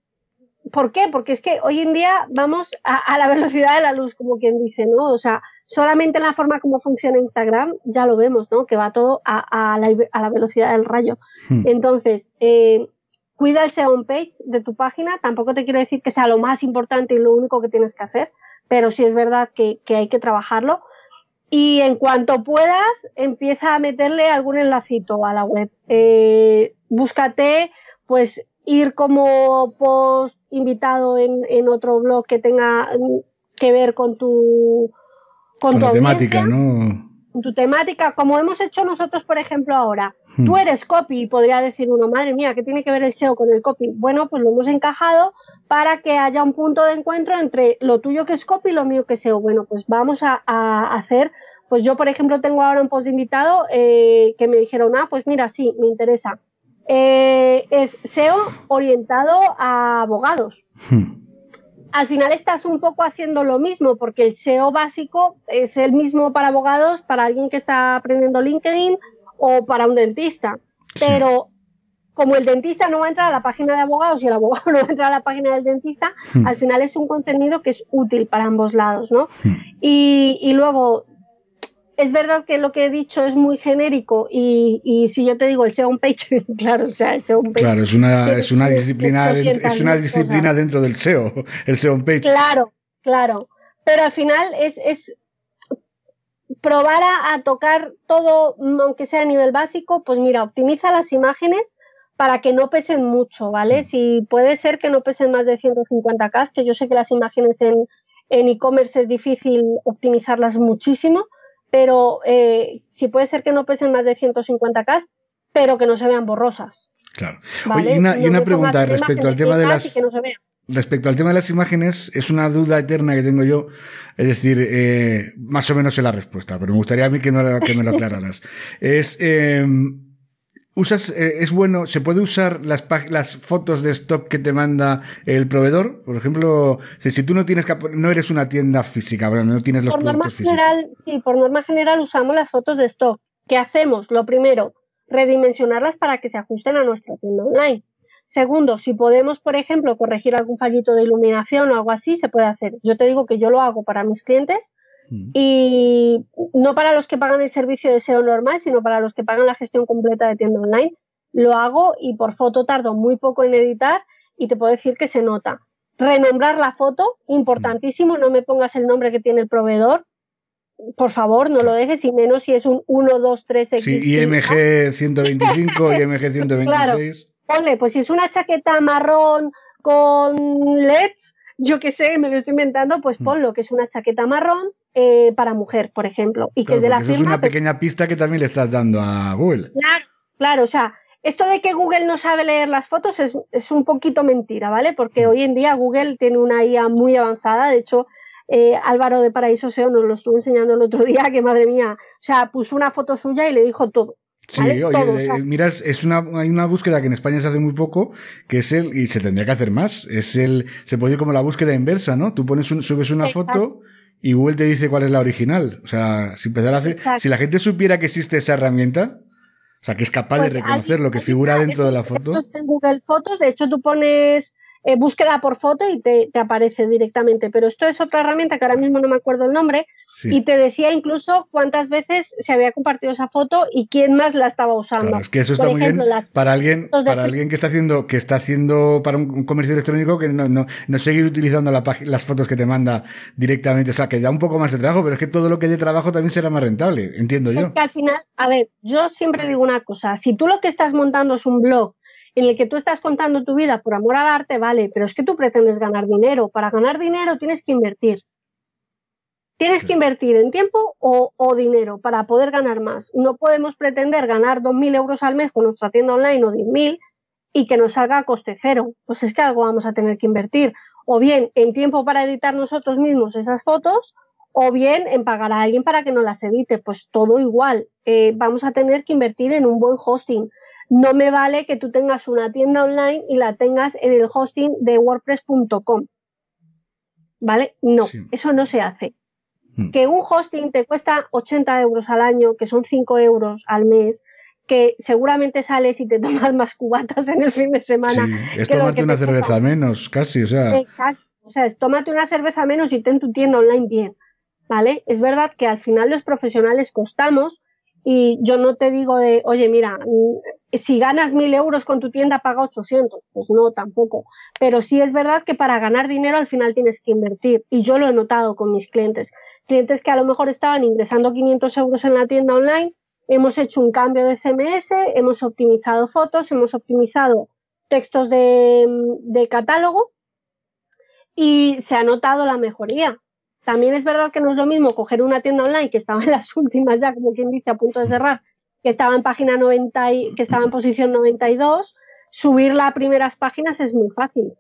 ¿por qué? Porque es que hoy en día vamos a, a la velocidad de la luz, como quien dice, ¿no? O sea, solamente en la forma como funciona Instagram ya lo vemos, ¿no? Que va todo a, a, la, a la velocidad del rayo. Hmm. Entonces, eh, cuida el S E O on page de tu página. Tampoco te quiero decir que sea lo más importante y lo único que tienes que hacer, pero sí es verdad que, que hay que trabajarlo. Y en cuanto puedas, empieza a meterle algún enlacito a la web. Eh, búscate, pues, ir como post invitado en, en otro blog que tenga que ver con tu con, con tu la audiencia, temática, ¿no? Con tu temática, como hemos hecho nosotros, por ejemplo, ahora. Hmm. Tú eres copy, podría decir uno, madre mía, ¿qué tiene que ver el S E O con el copy? Bueno, pues lo hemos encajado para que haya un punto de encuentro entre lo tuyo que es copy y lo mío que es S E O. Bueno, pues vamos a, a hacer, pues yo, por ejemplo, tengo ahora un post de invitado eh, que me dijeron, ah, pues mira, sí, me interesa. Eh, es S E O orientado a abogados. Hmm. Al final estás un poco haciendo lo mismo, porque el S E O básico es el mismo para abogados, para alguien que está aprendiendo LinkedIn o para un dentista. Sí. Pero como el dentista no va a entrar a la página de abogados y el abogado no va a entrar a la página del dentista, Hmm. al final es un contenido que es útil para ambos lados, ¿no? Hmm. Y, y luego, es verdad que lo que he dicho es muy genérico y, y si yo te digo el S E O on page, claro, o sea, el S E O on page. Claro, es una, tiene es una sus disciplina, ochocientas es una mil disciplina cosas. dentro del S E O, el S E O on page. Claro, claro. Pero al final es, es probar a, a tocar todo, aunque sea a nivel básico, pues mira, optimiza las imágenes para que no pesen mucho, ¿vale? Si puede ser que no pesen más de ciento cincuenta K, que yo sé que las imágenes en en e-commerce es difícil optimizarlas muchísimo, pero eh, si puede ser que no pesen más de ciento cincuenta K, pero que no se vean borrosas. Claro. ¿Vale? Oye, y una, No y una me pongas pregunta una respecto imagen al de tema de cien K las... y que no se vea. Respecto al tema de las imágenes, es una duda eterna que tengo yo, es decir, eh, más o menos sé la respuesta, pero me gustaría a mí que, no, que me lo aclararas. Es, eh, usas, eh, es bueno, se puede usar las, las fotos de stock que te manda el proveedor, por ejemplo, si tú no tienes, no eres una tienda física, no tienes los por norma productos físicos. general, sí, por norma general usamos las fotos de stock. ¿Qué hacemos? Lo primero, redimensionarlas para que se ajusten a nuestra tienda online. Segundo, si podemos, por ejemplo, corregir algún fallito de iluminación o algo así, se puede hacer. Yo te digo que yo lo hago para mis clientes mm. y no para los que pagan el servicio de S E O normal, sino para los que pagan la gestión completa de tienda online. Lo hago y por foto tardo muy poco en editar y te puedo decir que se nota. Renombrar la foto, importantísimo, no me pongas el nombre que tiene el proveedor. Por favor, no lo dejes, y menos si es un uno, dos, tres X. Sí, I M G ciento veinticinco, I M G ciento veintiséis. Claro. Ponle, pues si es una chaqueta marrón con L E Ds, yo qué sé, me lo estoy inventando, pues ponlo, que es una chaqueta marrón eh, para mujer, por ejemplo. Y claro, que es de la eso firma. Es una pequeña pista que también le estás dando a Google. Claro, claro, o sea, esto de que Google no sabe leer las fotos es, es un poquito mentira, ¿vale? Porque sí. Hoy en día Google tiene una I A muy avanzada, de hecho, eh, Álvaro de Paraíso S E O nos lo estuvo enseñando el otro día, que madre mía, o sea, puso una foto suya y le dijo todo. ¿Vale? Sí, oye, Todo, eh, o sea. mira, es una, hay una búsqueda que en España se hace muy poco, que es el, y se tendría que hacer más, es el, se puede ir como la búsqueda inversa, ¿no? Tú pones un, subes una Exacto. foto y Google te dice cuál es la original. O sea, si empezar a hacer, Exacto. si la gente supiera que existe esa herramienta, o sea, que es capaz pues de reconocer lo que figura dentro de la foto. Esto es en Google Fotos, de hecho tú pones eh, búsqueda por foto y te, te aparece directamente, pero esto es otra herramienta que ahora mismo no me acuerdo el nombre, sí. Y te decía incluso cuántas veces se había compartido esa foto y quién más la estaba usando. Claro, es que eso está por muy ejemplo, bien para alguien, para alguien que está haciendo, que está haciendo para un, un comercio electrónico que no, no, no seguir utilizando la, las fotos que te manda directamente, o sea, que da un poco más de trabajo, pero es que todo lo que dé trabajo también será más rentable, entiendo yo. Es que al final, a ver, yo siempre digo una cosa, si tú lo que estás montando es un blog en el que tú estás contando tu vida por amor al arte, vale, pero es que tú pretendes ganar dinero. Para ganar dinero tienes que invertir. Tienes que invertir en tiempo o, o dinero para poder ganar más. No podemos pretender ganar dos mil euros al mes con nuestra tienda online o diez mil y que nos salga a coste cero. Pues es que algo vamos a tener que invertir. O bien en tiempo para editar nosotros mismos esas fotos, o bien en pagar a alguien para que nos las edite. Pues todo igual. Eh, vamos a tener que invertir en un buen hosting. No me vale que tú tengas una tienda online y la tengas en el hosting de WordPress punto com. ¿Vale? No, sí. Eso no se hace. Que un hosting te cuesta ochenta euros al año, que son cinco euros al mes, que seguramente sales y te tomas más cubatas en el fin de semana. Sí, es tomarte una cerveza cuesta. menos, casi, o sea. Exacto, o sea, es tómate una cerveza menos y ten tu tienda online bien, ¿vale? Es verdad que al final los profesionales costamos y yo no te digo de, oye, mira, si ganas mil euros con tu tienda paga ochocientos, pues no, tampoco. Pero sí es verdad que para ganar dinero al final tienes que invertir y yo lo he notado con mis clientes. Clientes que a lo mejor estaban ingresando quinientos euros en la tienda online, hemos hecho un cambio de C M S, hemos optimizado fotos, hemos optimizado textos de, de catálogo y se ha notado la mejoría. También es verdad que no es lo mismo coger una tienda online que estaba en las últimas ya, como quien dice, a punto de cerrar, que estaba en página noventa y, que estaba en posición noventa y dos, subirla a primeras páginas es muy fácil.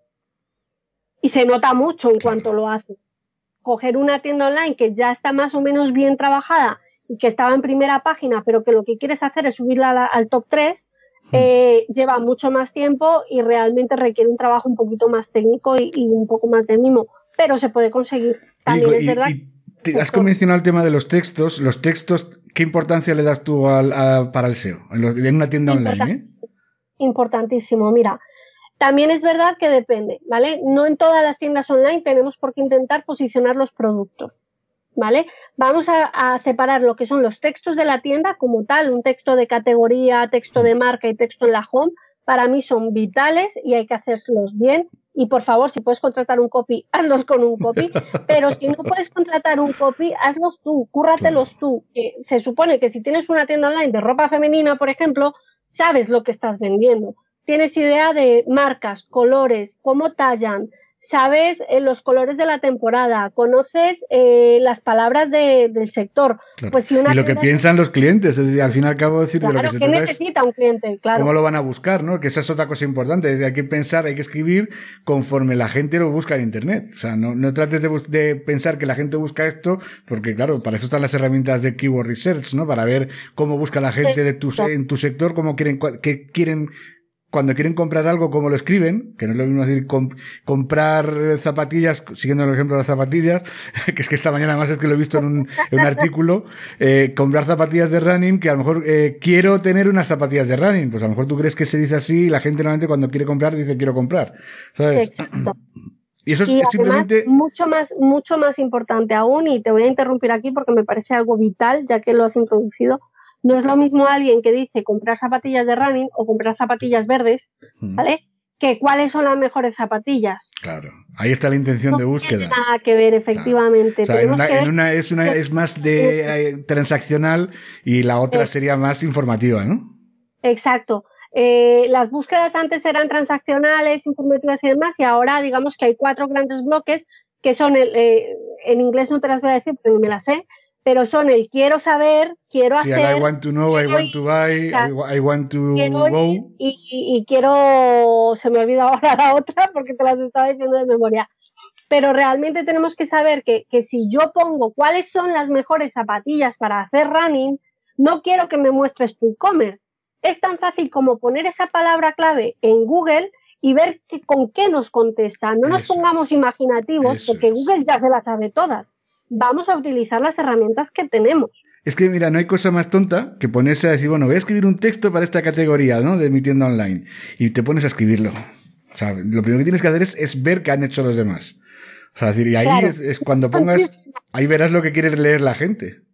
Y se nota mucho en cuanto lo haces. Coger una tienda online que ya está más o menos bien trabajada y que estaba en primera página, pero que lo que quieres hacer es subirla a la, al top tres, eh, lleva mucho más tiempo y realmente requiere un trabajo un poquito más técnico y, y un poco más de mimo, pero se puede conseguir. También y, es verdad. Y, y has mencionado el tema de los textos. Los textos, ¿qué importancia le das tú al, a, para el S E O en, los, en una tienda online? ¿eh? Importantísimo, mira. También es verdad que depende, ¿vale? No en todas las tiendas online tenemos por qué intentar posicionar los productos, ¿vale? Vamos a, a separar lo que son los textos de la tienda como tal, un texto de categoría, texto de marca y texto en la home, para mí son vitales y hay que hacerlos bien. Y por favor, si puedes contratar un copy, hazlos con un copy, pero si no puedes contratar un copy, hazlos tú, cúrratelos tú. Que se supone que si tienes una tienda online de ropa femenina, por ejemplo, sabes lo que estás vendiendo. Tienes idea de marcas, colores, cómo tallan, sabes eh, los colores de la temporada, conoces eh, las palabras de, del sector. Claro. Pues si una y lo que piensan los clientes, es decir, al fin y al cabo decir claro, de lo que se ¿qué trata necesita es un cliente? Claro. Cómo lo van a buscar, ¿no? Que esa es otra cosa importante. Hay que pensar, hay que escribir conforme la gente lo busca en Internet. O sea, no, no trates de, de pensar que la gente busca esto, porque claro, para eso están las herramientas de Keyword Research, ¿no? Para ver cómo busca la gente de tu, en tu sector, cómo quieren, qué quieren, cuando quieren comprar algo, cómo lo escriben, que no es lo mismo decir comp comprar zapatillas, siguiendo el ejemplo de las zapatillas, que es que esta mañana más es que lo he visto en un, en un artículo, eh, comprar zapatillas de running, que a lo mejor eh, quiero tener unas zapatillas de running, pues a lo mejor tú crees que se dice así y la gente normalmente cuando quiere comprar dice quiero comprar, ¿sabes? Exacto. Y eso es, y es además, simplemente... mucho más, mucho más importante aún, y te voy a interrumpir aquí porque me parece algo vital, ya que lo has introducido. No es lo mismo alguien que dice comprar zapatillas de running o comprar zapatillas verdes, ¿vale? Que cuáles son las mejores zapatillas. Claro, ahí está la intención no de búsqueda. No tiene nada que ver, efectivamente. Claro. O sea, en una, que en una es una es más de eh, transaccional y la otra es. sería más informativa, ¿no? Exacto. Eh, las búsquedas antes eran transaccionales, informativas y demás, y ahora digamos que hay cuatro grandes bloques que son, el, eh, en inglés no te las voy a decir porque no me las sé, pero son el quiero saber, quiero sí, hacer... I want to know, I want to buy, o sea, I, I want to go. Y, y, y quiero... Se me olvida ahora la otra porque te las estaba diciendo de memoria. Pero realmente tenemos que saber que, que si yo pongo cuáles son las mejores zapatillas para hacer running, no quiero que me muestres tu e-commerce. Es tan fácil como poner esa palabra clave en Google y ver que, con qué nos contesta. No nos eso pongamos es, imaginativos porque es. Google ya se las sabe todas. Vamos a utilizar las herramientas que tenemos. Es que, mira, no hay cosa más tonta que ponerse a decir, bueno, voy a escribir un texto para esta categoría, ¿no? De mi tienda online. Y te pones a escribirlo. O sea, lo primero que tienes que hacer es, es ver qué han hecho los demás. O sea, es decir, y ahí claro, es, es cuando pongas, ahí verás lo que quiere leer la gente.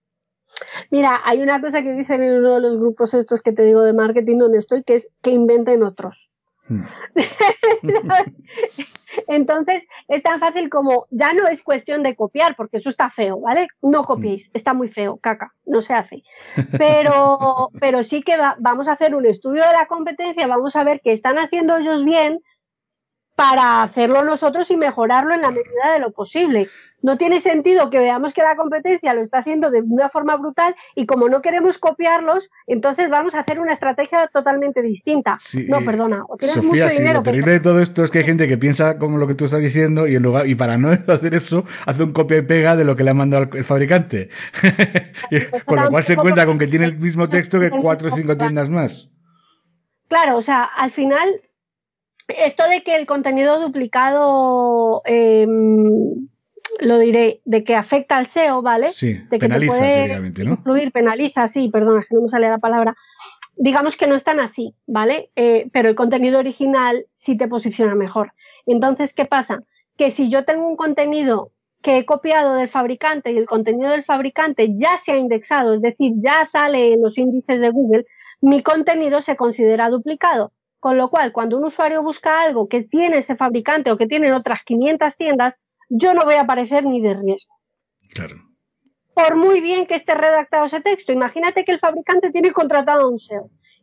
Mira, hay una cosa que dicen en uno de los grupos estos que te digo de marketing donde estoy, que es que inventen otros. Hmm. Entonces, es tan fácil como, ya no es cuestión de copiar, porque eso está feo, ¿vale? No copiéis, está muy feo, caca, no se hace. Pero, pero sí que va, vamos a hacer un estudio de la competencia, vamos a ver qué están haciendo ellos bien para hacerlo nosotros y mejorarlo en la medida de lo posible. No tiene sentido que veamos que la competencia lo está haciendo de una forma brutal y como no queremos copiarlos, entonces vamos a hacer una estrategia totalmente distinta. Sí, no, perdona. O tienes Sofía, mucho sí, dinero, lo terrible de todo esto es que hay gente que piensa como lo que tú estás diciendo y, en lugar, y para no hacer eso hace un copia y pega de lo que le ha mandado el fabricante. Con lo cual se encuentra con que tiene el mismo texto que cuatro o cinco tiendas más. Claro, o sea, al final... Esto de que el contenido duplicado, eh, lo diré, de que afecta al S E O, ¿vale? Sí, de que penaliza, te puede teóricamente, ¿no? influir, penaliza, sí, perdón, es que no me sale la palabra. Digamos que no es tan así, ¿vale? Eh, pero el contenido original sí te posiciona mejor. Entonces, ¿qué pasa? Que si yo tengo un contenido que he copiado del fabricante y el contenido del fabricante ya se ha indexado, es decir, ya sale en los índices de Google, mi contenido se considera duplicado. Con lo cual, cuando un usuario busca algo que tiene ese fabricante o que tienen otras quinientas tiendas, yo no voy a aparecer ni de riesgo. Claro. Por muy bien que esté redactado ese texto, imagínate que el fabricante tiene contratado a un S E O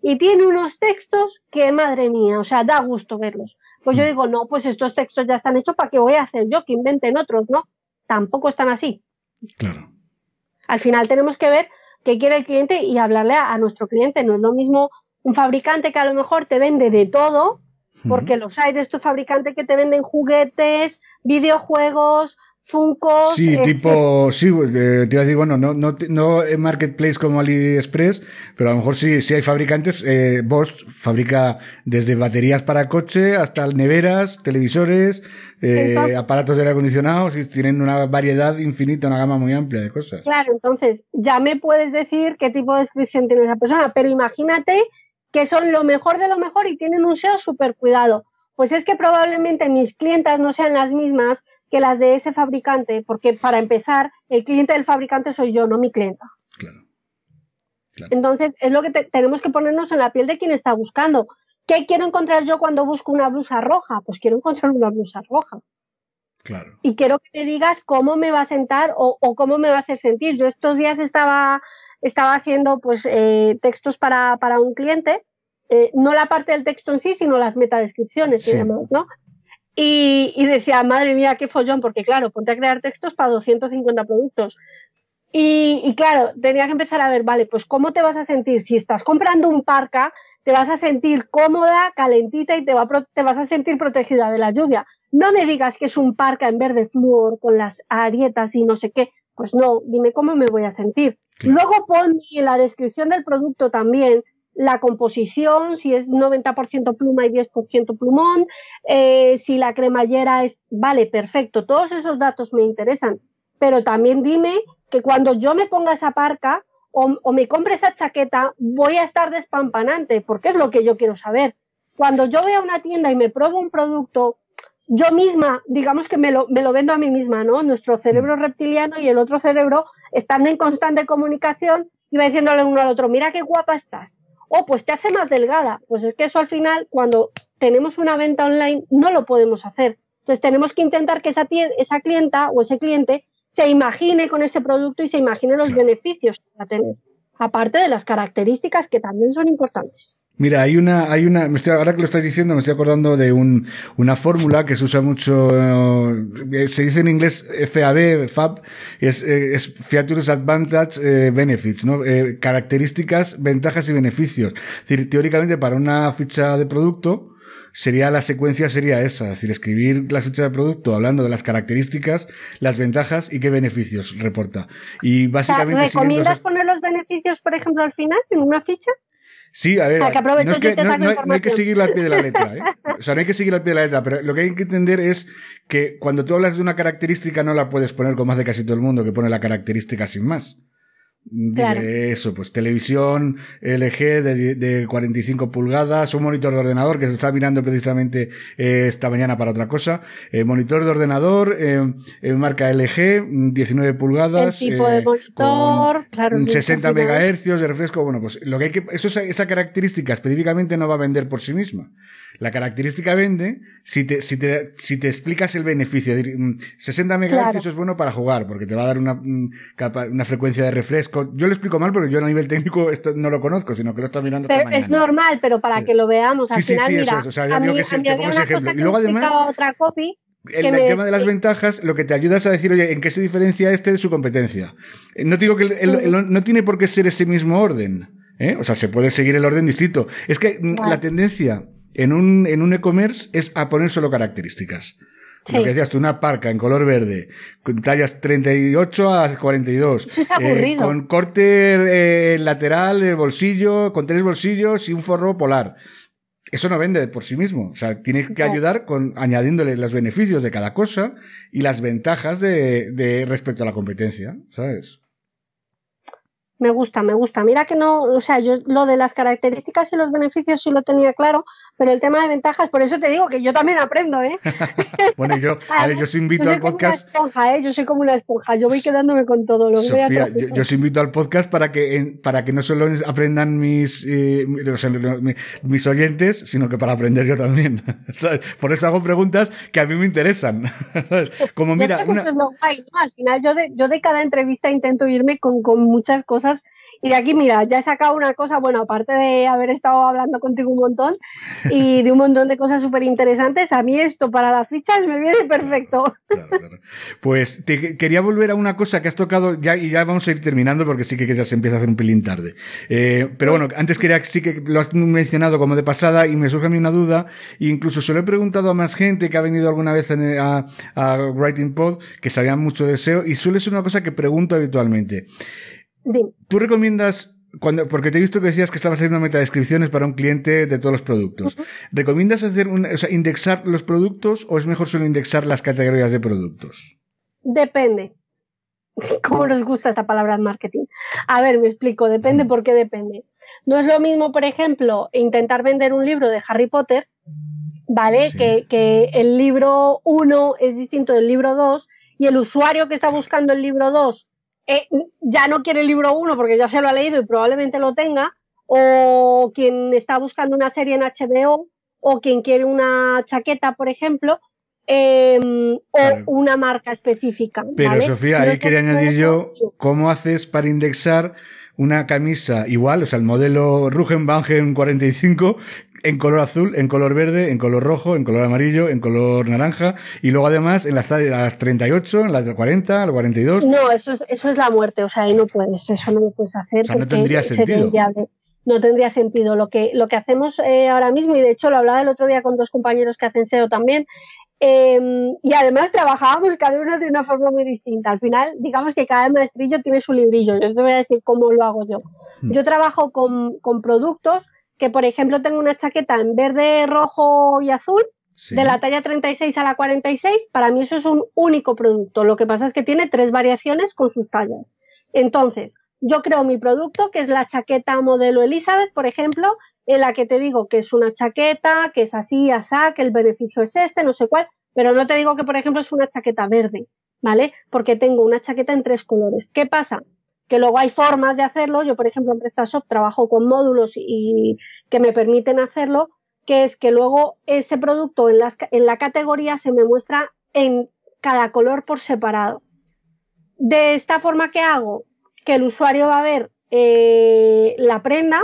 y tiene unos textos que, madre mía, o sea, da gusto verlos. Pues yo digo, no, pues estos textos ya están hechos, ¿para qué voy a hacer yo? Que inventen otros, ¿no? Tampoco están así. Claro. Al final tenemos que ver qué quiere el cliente y hablarle a, a nuestro cliente. No es lo mismo un fabricante que a lo mejor te vende de todo, porque uh-huh. los hay de estos fabricantes que te venden juguetes, videojuegos, Funkos. Sí, eh, tipo, sí, eh, te iba a decir, bueno, no, no, no en Marketplace como AliExpress, pero a lo mejor sí, sí hay fabricantes. eh, Bosch fabrica desde baterías para coche hasta neveras, televisores, eh, entonces, aparatos de aire acondicionado, y tienen una variedad infinita, una gama muy amplia de cosas. Claro, entonces ya me puedes decir qué tipo de descripción tiene esa persona, pero imagínate que son lo mejor de lo mejor y tienen un S E O súper cuidado. Pues es que probablemente mis clientas no sean las mismas que las de ese fabricante, porque para empezar, el cliente del fabricante soy yo, no mi clienta. Claro. Claro. Entonces, es lo que te, tenemos que ponernos en la piel de quien está buscando. ¿Qué quiero encontrar yo cuando busco una blusa roja? Pues quiero encontrar una blusa roja. Claro. Y quiero que me digas cómo me va a sentar o, o cómo me va a hacer sentir. Yo estos días estaba, estaba haciendo pues eh, textos para, para un cliente, eh, no la parte del texto en sí, sino las metadescripciones sí. y demás, ¿no? Y, y decía, madre mía, qué follón, porque claro, ponte a crear textos para doscientos cincuenta productos. Y, y claro, tenía que empezar a ver, vale, pues ¿cómo te vas a sentir? Si estás comprando un parka, te vas a sentir cómoda, calentita y te, va, te vas a sentir protegida de la lluvia. No me digas que es un parka en verde flúor con las arietas y no sé qué. Pues no, dime cómo me voy a sentir. Sí. Luego pon en la descripción del producto también la composición, si es noventa por ciento pluma y diez por ciento plumón, eh, si la cremallera es, vale, perfecto, todos esos datos me interesan, pero también dime que cuando yo me ponga esa parca o, o me compre esa chaqueta, voy a estar despampanante, porque es lo que yo quiero saber. Cuando yo voy a una tienda y me pruebo un producto, yo misma, digamos que me lo, me lo vendo a mí misma, ¿no? Nuestro cerebro reptiliano y el otro cerebro están en constante comunicación y va diciéndole uno al otro, mira qué guapa estás. Oh, pues te hace más delgada. Pues es que eso al final, cuando tenemos una venta online, no lo podemos hacer. Entonces tenemos que intentar que esa, esa clienta o ese cliente se imagine con ese producto y se imagine los beneficios que va a tener. Aparte de las características que también son importantes. Mira, hay una, hay una, me estoy, ahora que lo estás diciendo, me estoy acordando de un, una fórmula que se usa mucho, eh, se dice en inglés F A B, F A B, es, eh, es Features, Advantage, eh, Benefits, ¿no? Eh, características, ventajas y beneficios. Es decir, teóricamente para una ficha de producto, sería, la secuencia sería esa, es decir, escribir la ficha de producto hablando de las características, las ventajas y qué beneficios reporta. Y básicamente, o sea, ¿recomiendas esas... poner los beneficios, por ejemplo, al final, en una ficha? Sí, a ver, no, es que, no, no, no hay que seguirla al pie de la letra, ¿eh? O sea, no hay que seguir al pie de la letra, pero lo que hay que entender es que cuando tú hablas de una característica no la puedes poner como hace casi todo el mundo, que pone la característica sin más. Claro. Dice eso, pues televisión L G de, de cuarenta y cinco pulgadas, un monitor de ordenador que se está mirando precisamente eh, esta mañana para otra cosa, eh, monitor de ordenador, eh, eh, marca L G, diecinueve pulgadas, el tipo eh, de monitor, con claro, sesenta megahercios de refresco. Bueno, pues lo que hay que, eso, esa característica específicamente no va a vender por sí misma. La característica vende si te, si te, si te explicas el beneficio. sesenta megahercios claro. es bueno para jugar porque te va a dar una, una frecuencia de refresco. Yo lo explico mal porque yo a nivel técnico esto no lo conozco, sino que lo estoy mirando pero esta mañana. Es normal, pero para que lo veamos. Al sí, final, sí, sí, mira, eso es. O sea, yo digo mí, que se, te pongo ese ejemplo. Y luego además, otra copy el, el tema de las ventajas, lo que te ayuda es a decir, oye, ¿en qué se diferencia este de su competencia? No te digo que el, el, el, el, no tiene por qué ser ese mismo orden, ¿eh? O sea, se puede seguir el orden distinto. Es que vale. la tendencia en un, en un e-commerce es a poner solo características. Sí. Lo que decías tú, una parca en color verde, con tallas treinta y ocho a cuarenta y dos. Eso es aburrido. Eh, con corte eh, lateral, de bolsillo, con tres bolsillos y un forro polar. Eso no vende por sí mismo. O sea, tiene que ayudar con añadiéndole los beneficios de cada cosa y las ventajas de, de respecto a la competencia, ¿sabes? Me gusta, me gusta. Mira que no, o sea, yo lo de las características y los beneficios sí lo tenía claro, pero el tema de ventajas, por eso te digo que yo también aprendo, ¿eh? Bueno, yo, a ver, yo os invito yo al podcast. Como una esponja, ¿eh? Yo soy como una esponja, yo voy quedándome con todo. Lo Sofía, voy a yo, yo os invito al podcast para que, para que no solo aprendan mis, eh, o sea, mis oyentes, sino que para aprender yo también. ¿Sabes? Por eso hago preguntas que a mí me interesan. ¿Sabes? Como mira, una... eso es lo guay, ¿no? Al final yo de, yo de cada entrevista intento irme con, con muchas cosas Y de aquí, mira, ya he sacado una cosa, bueno, aparte de haber estado hablando contigo un montón y de un montón de cosas súper interesantes, a mí esto para las fichas me viene perfecto. Claro, claro. Pues te quería volver a una cosa que has tocado ya y ya vamos a ir terminando porque sí que ya se empieza a hacer un pelín tarde. Eh, pero bueno, antes quería, sí que lo has mencionado como de pasada y me surge a mí una duda, e incluso se lo he preguntado a más gente que ha venido alguna vez en, a, a Writing Pod, que sabían mucho de S E O, y suele ser una cosa que pregunto habitualmente. Dime. ¿Tú recomiendas, cuando, porque te he visto que decías que estabas haciendo metadescripciones para un cliente de todos los productos, uh-huh. ¿recomiendas hacer un, o sea, indexar los productos o es mejor solo indexar las categorías de productos? Depende. ¿Cómo nos gusta esta palabra en marketing? A ver, me explico, depende uh-huh. por qué depende. No es lo mismo, por ejemplo, intentar vender un libro de Harry Potter, ¿vale? Sí. Que, que el libro uno es distinto del libro dos y el usuario que está buscando el libro dos eh, ya no quiere el libro uno porque ya se lo ha leído y probablemente lo tenga, o quien está buscando una serie en H B O o quien quiere una chaqueta, por ejemplo, eh, o claro. una marca específica. Pero ¿vale? Sofía, ahí quería añadir yo, ¿cómo haces para indexar una camisa igual, o sea, el modelo Ruggenwagen cuarenta y cinco en color azul, en color verde, en color rojo, en color amarillo, en color naranja, y luego además en las, las treinta y ocho, en las cuarenta, las cuarenta y dos? No, eso es, eso es la muerte, o sea, ahí no puedes, eso no lo puedes hacer. O sea, no tendría sentido. No tendría sentido. Lo que, lo que hacemos eh, ahora mismo, y de hecho lo hablaba el otro día con dos compañeros que hacen S E O también, Eh, y además trabajábamos cada uno de una forma muy distinta. Al final, digamos que cada maestrillo tiene su librillo. Yo te voy a decir cómo lo hago yo. Yo trabajo con, con productos que, por ejemplo, tengo una chaqueta en verde, rojo y azul, sí. de la talla treinta y seis a la cuarenta y seis. Para mí eso es un único producto. Lo que pasa es que tiene tres variaciones con sus tallas. Entonces, yo creo mi producto, que es la chaqueta modelo Elizabeth, por ejemplo, en la que te digo que es una chaqueta, que es así, asá, que el beneficio es este, no sé cuál, pero no te digo que, por ejemplo, es una chaqueta verde, ¿vale? Porque tengo una chaqueta en tres colores. ¿Qué pasa? Que luego hay formas de hacerlo. Yo, por ejemplo, en PrestaShop trabajo con módulos y que me permiten hacerlo, que es que luego ese producto en, las, en la categoría se me muestra en cada color por separado. De esta forma, ¿qué hago? Que el usuario va a ver eh, la prenda,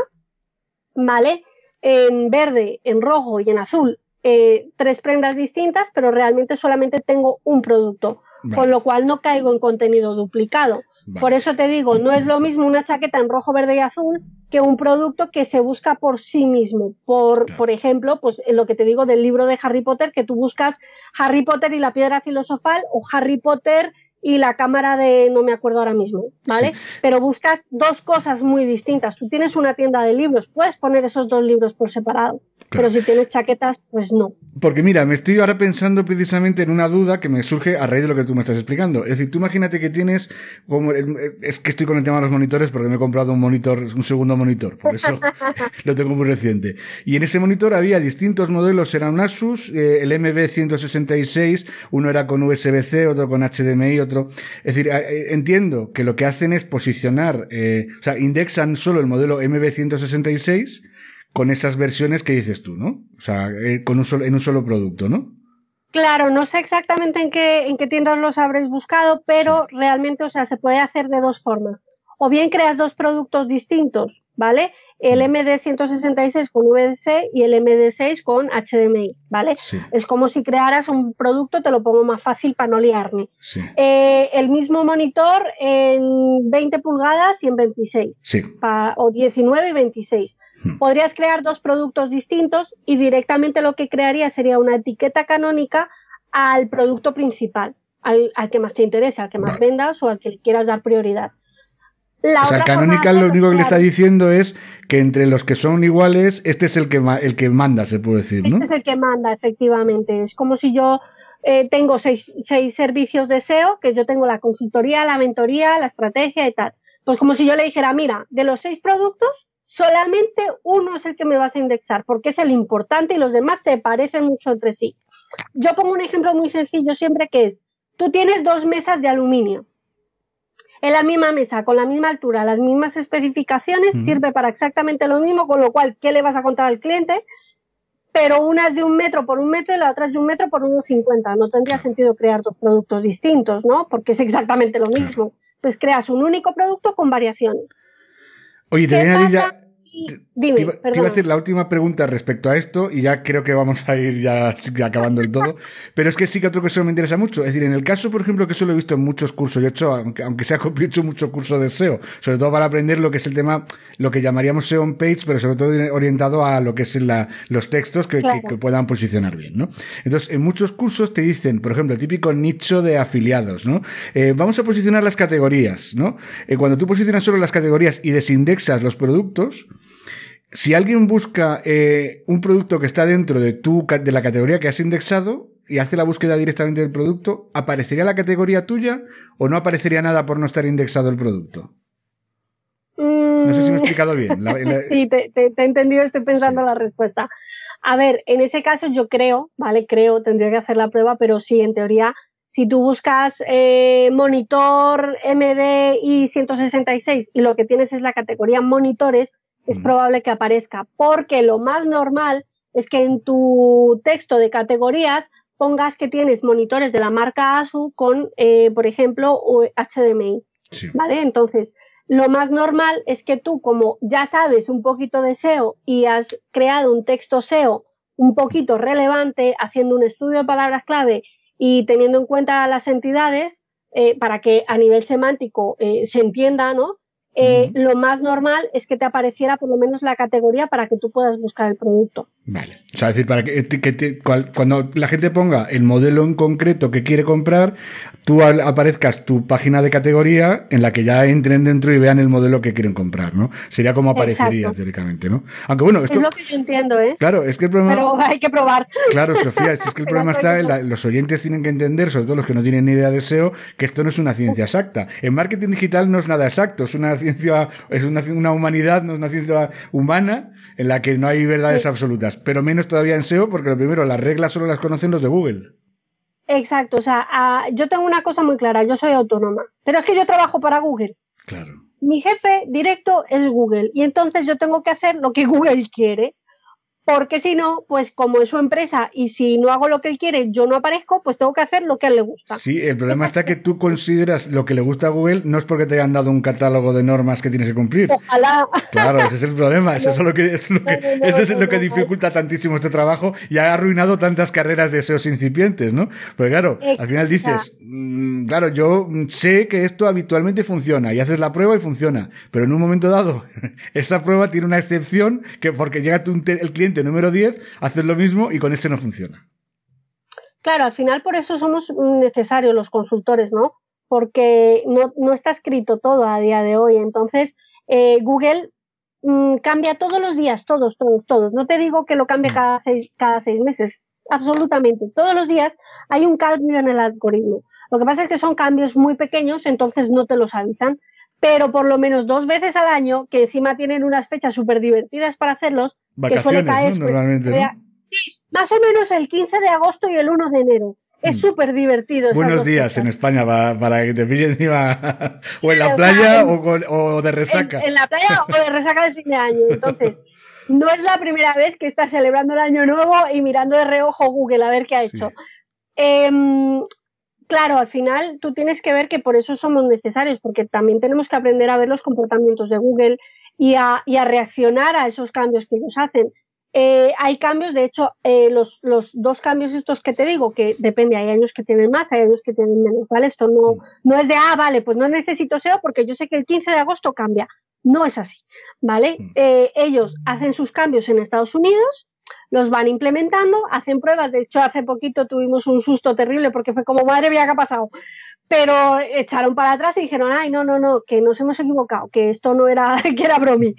¿vale? En verde, en rojo y en azul, eh, tres prendas distintas, pero realmente solamente tengo un producto, vale. Con lo cual no caigo en contenido duplicado. Vale. Por eso te digo, no es lo mismo una chaqueta en rojo, verde y azul que un producto que se busca por sí mismo. Por, claro. por ejemplo, pues lo que te digo del libro de Harry Potter, que tú buscas Harry Potter y la piedra filosofal o Harry Potter y la cámara de, no me acuerdo ahora mismo, ¿vale? Sí. Pero buscas dos cosas muy distintas. Tú tienes una tienda de libros, puedes poner esos dos libros por separado. Claro. Pero si tienes chaquetas, pues no. Porque mira, me estoy ahora pensando precisamente en una duda que me surge a raíz de lo que tú me estás explicando. Es decir, tú imagínate que tienes, como es que estoy con el tema de los monitores porque me he comprado un monitor, un segundo monitor, por eso lo tengo muy reciente. Y en ese monitor había distintos modelos, eran un Asus, eh, el M B ciento sesenta y seis, uno era con U S B C, otro con H D M I, otro... Es decir, eh, entiendo que lo que hacen es posicionar, eh, o sea, indexan solo el modelo M B ciento sesenta y seis con esas versiones que dices tú, ¿no? O sea, eh, con un solo, en un solo producto, ¿no? Claro, no sé exactamente en qué, en qué tiendas los habréis buscado, pero sí. realmente, o sea, se puede hacer de dos formas. O bien creas dos productos distintos, ¿vale? El M D ciento sesenta y seis con U S B C y el M D seis con H D M I, ¿vale? Sí. Es como si crearas un producto, te lo pongo más fácil para no liarme. Sí. Eh, el mismo monitor en veinte pulgadas y en veintiséis. Sí. Pa, o diecinueve y veintiséis. Hmm. Podrías crear dos productos distintos y directamente lo que crearía sería una etiqueta canónica al producto principal, al, al que más te interese, al que más vale. vendas o al que le quieras dar prioridad. La o sea, Canonical lo único que le está diciendo es que entre los que son iguales, este es el que el que manda, se puede decir, ¿no? Este es el que manda, efectivamente. Es como si yo eh, tengo seis, seis servicios de S E O, que yo tengo la consultoría, la mentoría, la estrategia y tal. Pues como si yo le dijera, mira, de los seis productos, solamente uno es el que me vas a indexar, porque es el importante y los demás se parecen mucho entre sí. Yo pongo un ejemplo muy sencillo siempre, que es, tú tienes dos mesas de aluminio. En la misma mesa, con la misma altura, las mismas especificaciones, uh-huh. sirve para exactamente lo mismo, con lo cual, ¿qué le vas a contar al cliente? Pero una es de un metro por un metro y la otra es de un metro por uno cincuenta. No tendría sentido crear dos productos distintos, ¿no? Porque es exactamente lo mismo. Pues creas un único producto con variaciones. Oye, te viene a decir ya... Dime, te, iba, te iba a hacer la última pregunta respecto a esto y ya creo que vamos a ir ya, ya acabando el todo, pero es que sí que otro que eso me interesa mucho, es decir, en el caso, por ejemplo, que eso lo he visto en muchos cursos, yo he hecho, aunque, aunque sea he hecho mucho curso de S E O, sobre todo para aprender lo que es el tema, lo que llamaríamos S E O on page, pero sobre todo orientado a lo que es la, los textos que, claro. que, que puedan posicionar bien, ¿no? Entonces, en muchos cursos te dicen, por ejemplo, el típico nicho de afiliados, ¿no? Eh, vamos a posicionar las categorías, ¿no? Eh, cuando tú posicionas solo las categorías y desindexas los productos, si alguien busca eh, un producto que está dentro de tu de la categoría que has indexado y hace la búsqueda directamente del producto, ¿aparecería la categoría tuya o no aparecería nada por no estar indexado el producto? Mm. No sé si me he explicado bien. La, la... Sí, te, te, te he entendido, estoy pensando sí. la respuesta. A ver, en ese caso yo creo, ¿vale? Creo, tendría que hacer la prueba, pero sí, en teoría, si tú buscas eh, monitor M D I ciento sesenta y seis y lo que tienes es la categoría monitores, es probable que aparezca, porque lo más normal es que en tu texto de categorías pongas que tienes monitores de la marca ASUS con, eh, por ejemplo, H D M I, sí. ¿vale? Entonces, lo más normal es que tú, como ya sabes un poquito de S E O y has creado un texto S E O un poquito relevante, haciendo un estudio de palabras clave y teniendo en cuenta las entidades, eh, para que a nivel semántico eh, se entienda, ¿no? Eh, uh-huh. Lo más normal es que te apareciera por lo menos la categoría para que tú puedas buscar el producto. Vale. O sea, es decir, para que, que te, cual, cuando la gente ponga el modelo en concreto que quiere comprar, tú al, aparezcas tu página de categoría en la que ya entren dentro y vean el modelo que quieren comprar, ¿no? Sería como aparecería Exacto. teóricamente, ¿no? Aunque bueno, esto... Es lo que yo entiendo, ¿eh? Claro, es que el problema... Pero hay que probar. Claro, Sofía, es que el problema está en la, los oyentes tienen que entender, sobre todo los que no tienen ni idea de S E O, que esto no es una ciencia exacta. En marketing digital no es nada exacto, es una ciencia, es una, una humanidad, no es una ciencia humana en la que no hay verdades sí. absolutas, pero menos todavía en S E O, porque lo primero, las reglas solo las conocen los de Google. Exacto, o sea, uh, yo tengo una cosa muy clara, yo soy autónoma, pero es que yo trabajo para Google. Claro. Mi jefe directo es Google y entonces yo tengo que hacer lo que Google quiere. Porque si no, pues como es su empresa y si no hago lo que él quiere, yo no aparezco, pues tengo que hacer lo que a él le gusta. Sí, el problema está que tú consideras lo que le gusta a Google no es porque te hayan dado un catálogo de normas que tienes que cumplir. Ojalá. Claro, ese es el problema, eso es lo que, eso es lo que, no, no, no, eso es lo que dificulta tantísimo este trabajo y ha arruinado tantas carreras de S E Os incipientes, ¿no? Porque claro, Exacto. al final dices, mmm, claro, yo sé que esto habitualmente funciona y haces la prueba y funciona, pero en un momento dado esa prueba tiene una excepción que porque llega tu, el cliente número diez, haces lo mismo y con ese no funciona. Claro, al final por eso somos necesarios los consultores, ¿no? Porque no, no está escrito todo a día de hoy. Entonces, eh, Google mmm, cambia todos los días, todos, todos, todos. No te digo que lo cambie cada seis, cada seis meses, absolutamente. Todos los días hay un cambio en el algoritmo. Lo que pasa es que son cambios muy pequeños, entonces no te los avisan. Pero por lo menos dos veces al año, que encima tienen unas fechas súper divertidas para hacerlos, vacaciones, que suele caer, ¿no? Normalmente, ¿no? Sí, más o menos el quince de agosto y el uno de enero. Es súper divertido. Buenos días fechas. En España para, para que te pillen encima o en la playa o, con, o de resaca. En, en la playa o de resaca de fin de año. Entonces, no es la primera vez que estás celebrando el año nuevo y mirando de reojo Google a ver qué ha hecho. Sí. Eh, Claro, al final tú tienes que ver que por eso somos necesarios, porque también tenemos que aprender a ver los comportamientos de Google y a, y a reaccionar a esos cambios que ellos hacen. Eh, hay cambios, de hecho, eh, los, los dos cambios estos que te digo, que depende, hay años que tienen más, hay años que tienen menos, ¿vale? Esto no, no es de, ah, vale, pues no necesito S E O porque yo sé que el quince de agosto cambia. No es así, ¿vale? Eh, ellos hacen sus cambios en Estados Unidos, los van implementando, hacen pruebas. De hecho, hace poquito tuvimos un susto terrible porque fue como, madre mía, ¿qué ha pasado? Pero echaron para atrás y dijeron, ay, no, no, no, que nos hemos equivocado, que esto no era, que era bromi.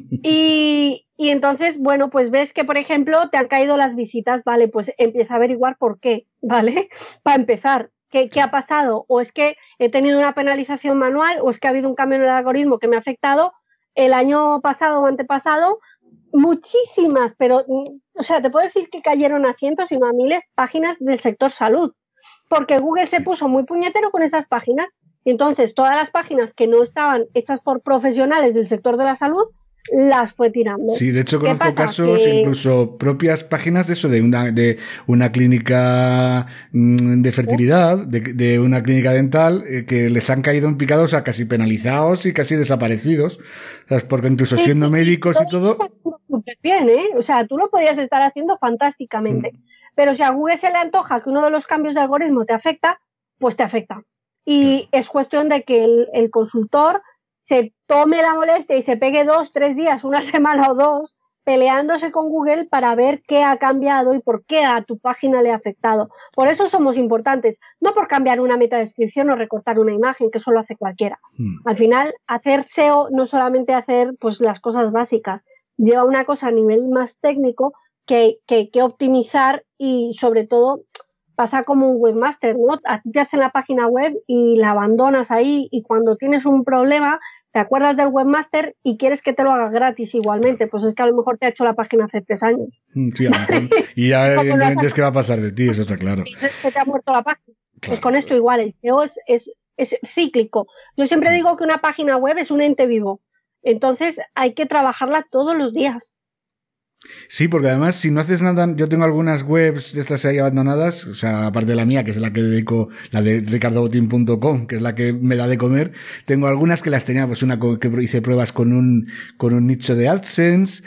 y, y entonces, bueno, pues ves que, por ejemplo, te han caído las visitas, vale, pues empieza a averiguar por qué, ¿vale? Para empezar, ¿qué, qué ha pasado? O es que he tenido una penalización manual, o es que ha habido un cambio en el algoritmo que me ha afectado. El año pasado o antepasado, muchísimas, pero, o sea, te puedo decir que cayeron a cientos y no a miles páginas del sector salud, porque Google se puso muy puñetero con esas páginas y entonces todas las páginas que no estaban hechas por profesionales del sector de la salud las fue tirando. Sí, de hecho conozco pasa? casos, que... incluso propias páginas de eso, de una, de una clínica de fertilidad, de, de una clínica dental, eh, que les han caído en picado, o sea, casi penalizados y casi desaparecidos. ¿Sabes? Porque incluso sí, siendo sí, médicos y todo... Súper bien, ¿eh? O sea, tú lo podías estar haciendo fantásticamente. Mm. Pero si a Google se le antoja que uno de los cambios de algoritmo te afecta, pues te afecta. Y claro, es cuestión de que el, el consultor se tome la molestia y se pegue dos, tres días, una semana o dos, peleándose con Google para ver qué ha cambiado y por qué a tu página le ha afectado. Por eso somos importantes, no por cambiar una metadescripción o recortar una imagen, que eso lo hace cualquiera. Hmm. Al final, hacer S E O no solamente hacer pues las cosas básicas, lleva una cosa a nivel más técnico que, que, que optimizar y sobre todo pasa como un webmaster, ¿no? A ti te hacen la página web y la abandonas ahí y cuando tienes un problema te acuerdas del webmaster y quieres que te lo haga gratis igualmente. Pues es que a lo mejor te ha hecho la página hace tres años. Sí, a lo mejor. Y ya evidentemente es que va a pasar de ti, eso está claro. Se te ha muerto la página. Claro. Pues con esto igual, el S E O es, es, es cíclico. Yo siempre digo que una página web es un ente vivo. Entonces hay que trabajarla todos los días. Sí, porque además si no haces nada, yo tengo algunas webs de estas ahí abandonadas, o sea, aparte de la mía, que es la que dedico, la de ricardo botín punto com, que es la que me da de comer, tengo algunas que las tenía, pues una que hice pruebas con un, con un nicho de AdSense,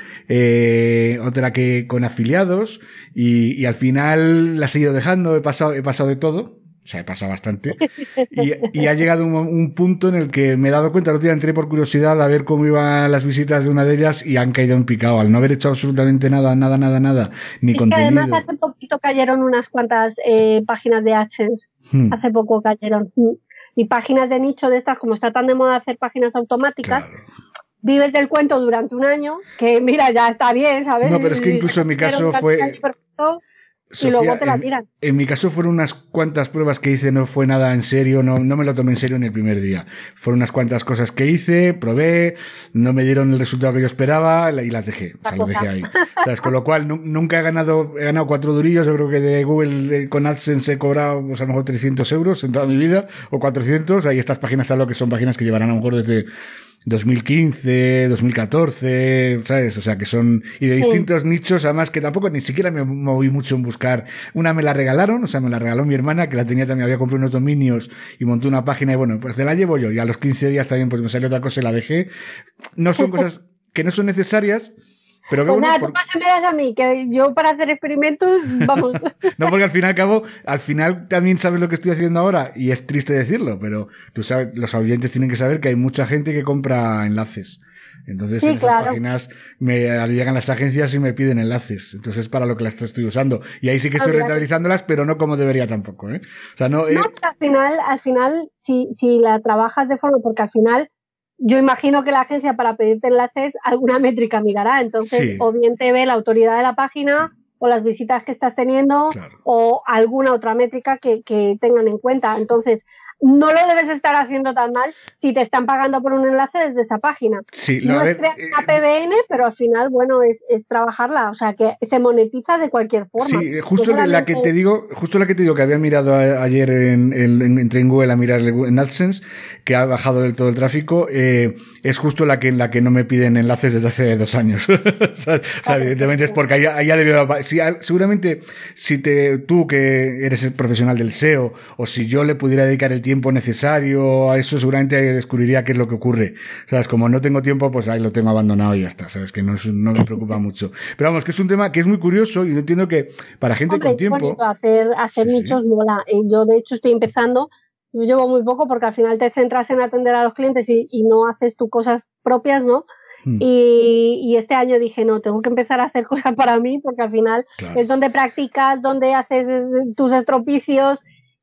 eh, otra que con afiliados, y, y al final las he ido dejando, he pasado, he pasado de todo. O sea, he pasado bastante. Y, y ha llegado un, un punto en el que me he dado cuenta, el otro día entré por curiosidad a ver cómo iban las visitas de una de ellas y han caído en picado. Al no haber hecho absolutamente nada, nada, nada, nada, ni es contenido. Que además hace poquito cayeron unas cuantas eh, páginas de AdSense. Hmm. Hace poco cayeron. Y páginas de nicho de estas, como está tan de moda hacer páginas automáticas, claro, vives del cuento durante un año, que mira, ya está bien, ¿sabes? No, pero es que incluso en mi caso fue... Sofía, y luego te la tiran. En, en mi caso fueron unas cuantas pruebas que hice, no fue nada en serio, no, no me lo tomé en serio en el primer día. Fueron unas cuantas cosas que hice, probé, no me dieron el resultado que yo esperaba y las dejé. O sea, lo dejé ahí. ¿Sabes? Con lo cual, no, nunca he ganado, he ganado cuatro durillos. Yo creo que de Google con AdSense he cobrado, pues, a lo mejor trescientos euros en toda mi vida, o cuatrocientos. Ahí estas páginas, tal, lo que son páginas que llevarán a lo mejor desde dos mil quince, dos mil catorce, ¿sabes? O sea, que son, y de distintos sí. nichos, además que tampoco ni siquiera me moví mucho en buscar. Una me la regalaron, o sea, me la regaló mi hermana, que la tenía también, había comprado unos dominios y monté una página y bueno, pues te la llevo yo. Y a los quince días también pues me salió otra cosa y la dejé. No son cosas que no son necesarias, pero que pues bueno, nada, por... tú pásamelas a mí, que yo para hacer experimentos, vamos. No, porque al fin y al cabo, al final también sabes lo que estoy haciendo ahora, y es triste decirlo, pero tú sabes, los oyentes tienen que saber que hay mucha gente que compra enlaces. Entonces, sí, en esas claro. páginas me llegan las agencias y me piden enlaces. Entonces, es para lo que las estoy usando. Y ahí sí que estoy okay. rentabilizándolas, pero no como debería tampoco, ¿eh? O sea, no, eh... no al final, al final, si, si la trabajas de forma, porque al final, yo imagino que la agencia para pedirte enlaces alguna métrica mirará, entonces sí. o bien te ve la autoridad de la página o las visitas que estás teniendo claro. o alguna otra métrica que, que tengan en cuenta. Entonces, no lo debes estar haciendo tan mal si te están pagando por un enlace desde esa página. Sí, no ver, es crear una P B N, pero al final, bueno, es, es trabajarla, o sea, que se monetiza de cualquier forma. Sí, justo solamente... la que te digo, justo la que te digo que había mirado a, ayer en, en, en, entré en Google a mirar en AdSense, que ha bajado del todo el tráfico, eh, es justo la que en la que no me piden enlaces desde hace dos años. o sea, claro, evidentemente sí. es porque allá, allá debido a, si, seguramente si te, tú que eres el profesional del S E O, o si yo le pudiera dedicar el tiempo necesario a eso, seguramente descubriría qué es lo que ocurre. ¿Sabes? Como no tengo tiempo, pues ahí lo tengo abandonado y ya está. ¿Sabes? Que no, es, no me preocupa mucho. Pero vamos, que es un tema que es muy curioso y yo entiendo que para gente Hombre, con tiempo... Es bonito hacer, hacer sí, nichos sí. mola. Yo, de hecho, estoy empezando. Yo llevo muy poco porque al final te centras en atender a los clientes y, y no haces tus cosas propias, ¿no? Hmm. Y, y este año dije, no, tengo que empezar a hacer cosas para mí porque al final claro. es donde practicas, donde haces tus estropicios.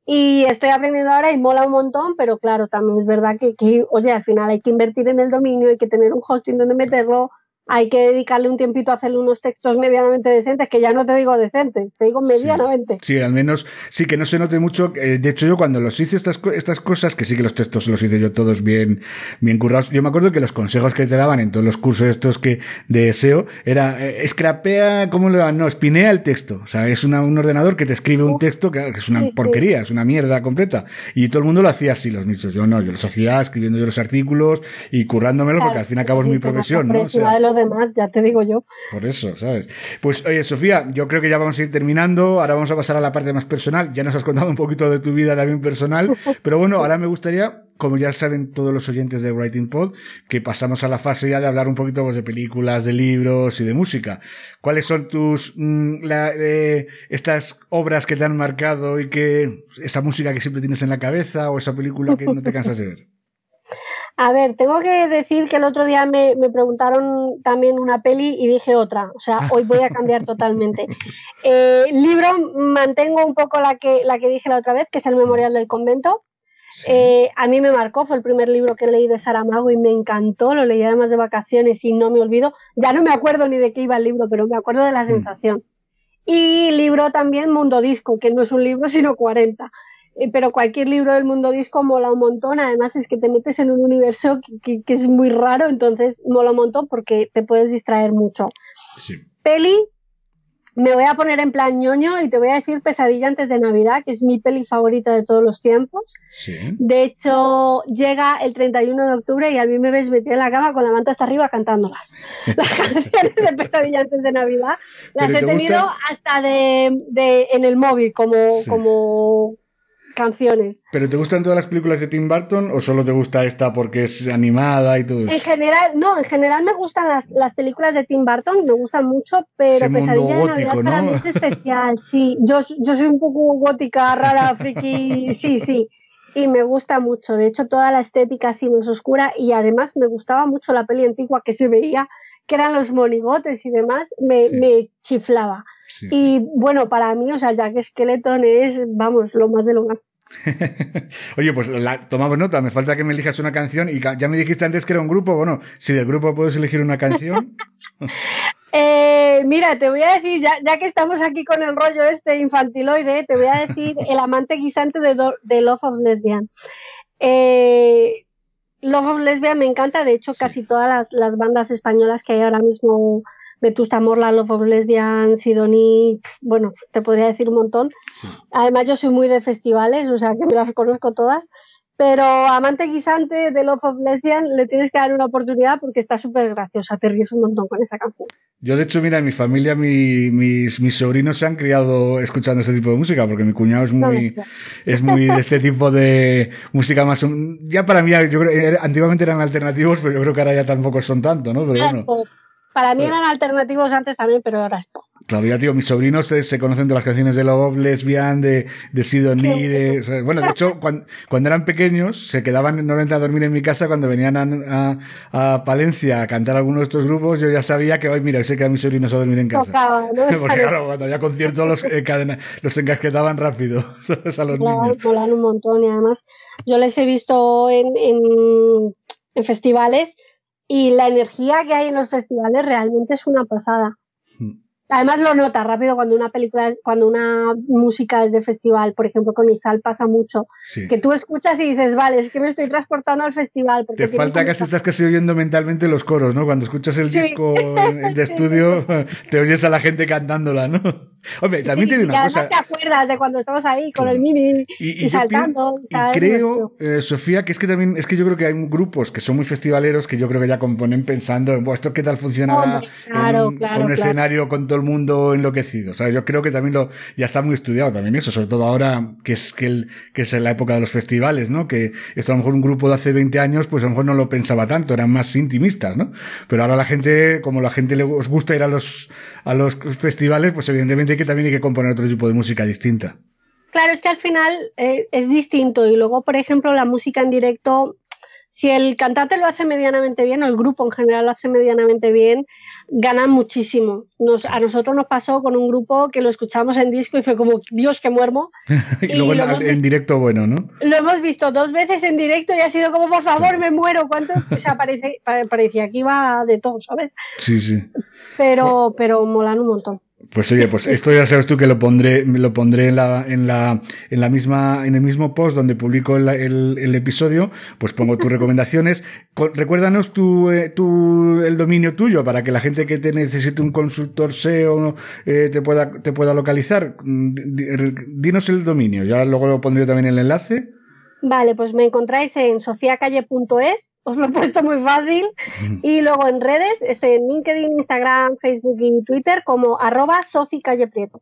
Y estoy aprendiendo ahora y mola un montón, pero claro, también es verdad que, que, oye, al final hay que invertir en el dominio, hay que tener un hosting donde meterlo, hay que dedicarle un tiempito a hacerle unos textos medianamente decentes, que ya no te digo decentes, te digo medianamente. Sí, sí, al menos sí que no se note mucho. Eh, de hecho, yo cuando los hice estas, estas cosas, que sí que los textos los hice yo todos bien, bien currados, yo me acuerdo que los consejos que te daban en todos los cursos estos que de S E O era eh, scrapea, ¿cómo le llaman? No, spinea el texto. O sea, es una, un ordenador que te escribe un texto que, que es una sí, porquería, sí. es una mierda completa. Y todo el mundo lo hacía así, los nichos. Yo no, yo los hacía escribiendo yo los artículos y currándomelo, claro, porque al fin y al cabo sí, es mi profesión, ¿no? O sea, de los demás, ya te digo yo. Por eso, ¿sabes? Pues, oye, Sofía, yo creo que ya vamos a ir terminando. Ahora vamos a pasar a la parte más personal. Ya nos has contado un poquito de tu vida también personal. Pero bueno, ahora me gustaría, como ya saben todos los oyentes de Writing Pod, que pasamos a la fase ya de hablar un poquito pues, de películas, de libros y de música. ¿Cuáles son tus, mmm, la, eh, estas obras que te han marcado y que, esa música que siempre tienes en la cabeza o esa película que no te cansas de ver? A ver, tengo que decir que el otro día me, me preguntaron también una peli y dije otra. O sea, hoy voy a cambiar totalmente. Eh, libro, mantengo un poco la que, la que dije la otra vez, que es El Memorial del Convento. Sí. Eh, a mí me marcó, fue el primer libro que leí de Saramago y me encantó. Lo leí además de vacaciones y no me olvido. Ya no me acuerdo ni de qué iba el libro, pero me acuerdo de la sensación. Mm. Y libro también Mundo Disco, que no es un libro sino cuarenta. Pero cualquier libro del mundo disco mola un montón, además es que te metes en un universo que, que, que es muy raro, entonces mola un montón porque te puedes distraer mucho. Sí. Peli, me voy a poner en plan ñoño y te voy a decir Pesadilla antes de Navidad, que es mi peli favorita de todos los tiempos. Sí. De hecho, llega el treinta y uno de octubre y a mí me ves metida en la cama con la manta hasta arriba cantándolas. Las canciones de Pesadilla antes de Navidad las he tenido gusta? hasta de, de en el móvil, como... Sí. como canciones. ¿Pero te gustan todas las películas de Tim Burton o solo te gusta esta porque es animada y todo eso? En general, no, en general me gustan las, las películas de Tim Burton, me gustan mucho, pero ese Pesadilla mundo gótico, de Navidad ¿no? para mí es especial, sí. Yo, yo soy un poco gótica, rara, friki, sí, sí. Y me gusta mucho, de hecho toda la estética así más oscura y además me gustaba mucho la peli antigua que se veía, que eran los monigotes y demás, me, sí. me chiflaba. Sí. Y bueno, para mí, o sea, Jack Skeleton es, vamos, lo más de lo más. Oye, pues la, tomamos nota, me falta que me elijas una canción y ya me dijiste antes que era un grupo, bueno, si del grupo puedes elegir una canción. eh, mira, te voy a decir, ya, ya que estamos aquí con el rollo este infantiloide, te voy a decir El amante guisante de, Do, de Love of Lesbian. Eh, Love of Lesbian me encanta, de hecho sí. casi todas las, las bandas españolas que hay ahora mismo, Vetusta Morla, Love of Lesbian, Sidoní, bueno, te podría decir un montón. Sí. Además yo soy muy de festivales, o sea que me las conozco todas, pero Amante Guisante de Love of Lesbian le tienes que dar una oportunidad porque está súper graciosa, te ríes un montón con esa canción. Yo de hecho, mira, en mi familia, mi, mis, mis sobrinos se han criado escuchando este tipo de música porque mi cuñado es muy, no, es muy de este tipo de música más, ya para mí, yo creo, antiguamente eran alternativos, pero yo creo que ahora ya tampoco son tanto, ¿no? Pero bueno. Para mí eran alternativos antes también, pero ahora es pop. Claro, ya tío, mis sobrinos se, se conocen de las canciones de Love Lesbian, de, de Sidoní, de, o sea, bueno, de hecho, cuando, cuando eran pequeños, se quedaban normalmente a dormir en mi casa cuando venían a, a, a Palencia a cantar algunos de estos grupos, yo ya sabía que, hoy mira, se quedan mis sobrinos a dormir en casa. Tocaba, ¿no? Porque claro, cuando había conciertos los, eh, cadena, los encasquetaban rápido, ¿sabes? A los claro, niños. Molan un montón y además yo les he visto en, en, en festivales. Y la energía que hay en los festivales realmente es una pasada. Además lo notas rápido cuando una película, cuando una música es de festival, por ejemplo con Izal pasa mucho, sí. que tú escuchas y dices, vale, es que me estoy transportando al festival. Porque te falta casi, estás casi oyendo mentalmente los coros, ¿no? Cuando escuchas el sí. disco de estudio, te oyes a la gente cantándola, ¿no? Hombre, también sí, te digo una cosa. te acuerdas de cuando estabas ahí con claro. el mini y, y, y saltando. Y, y creo, eh, Sofía, que es que también, es que yo creo que hay grupos que son muy festivaleros que yo creo que ya componen pensando en, ¿esto qué tal funcionará Hombre, claro, en un, claro, con un claro. escenario con todo el mundo enloquecido? O sea, yo creo que también lo, ya está muy estudiado también eso, sobre todo ahora que es, que el, que es la época de los festivales, ¿no? Que esto a lo mejor un grupo de hace veinte años, pues a lo mejor no lo pensaba tanto, eran más intimistas, ¿no? Pero ahora la gente, como la gente le os gusta ir a los, a los festivales, pues evidentemente que también hay que componer otro tipo de música distinta. Claro, es que al final eh, es distinto y luego, por ejemplo, la música en directo si el cantante lo hace medianamente bien, o el grupo en general lo hace medianamente bien, ganan muchísimo. Nos, a nosotros nos pasó con un grupo que lo escuchamos en disco y fue como, Dios, que muermo. y, y luego en, en visto, directo, bueno, ¿no? Lo hemos visto dos veces en directo y ha sido como, por favor, claro. me muero. ¿Cuánto? O sea, parece, parecía que iba de todo, ¿sabes? Sí, sí. Pero, pues, pero molan un montón. Pues oye, pues esto ya sabes tú que lo pondré, lo pondré en la, en la, en la misma, en el mismo post donde publico el, el, el episodio, pues pongo tus recomendaciones. Recuérdanos tu, eh, tu, el dominio tuyo para que la gente que te necesite un consultor S E O eh, te pueda, te pueda localizar. Dinos el dominio, ya luego lo pondré también el enlace. Vale, pues me encontráis en sofiacalle punto es, os lo he puesto muy fácil, y luego en redes, estoy en LinkedIn, Instagram, Facebook y Twitter como arroba soficalleprieto.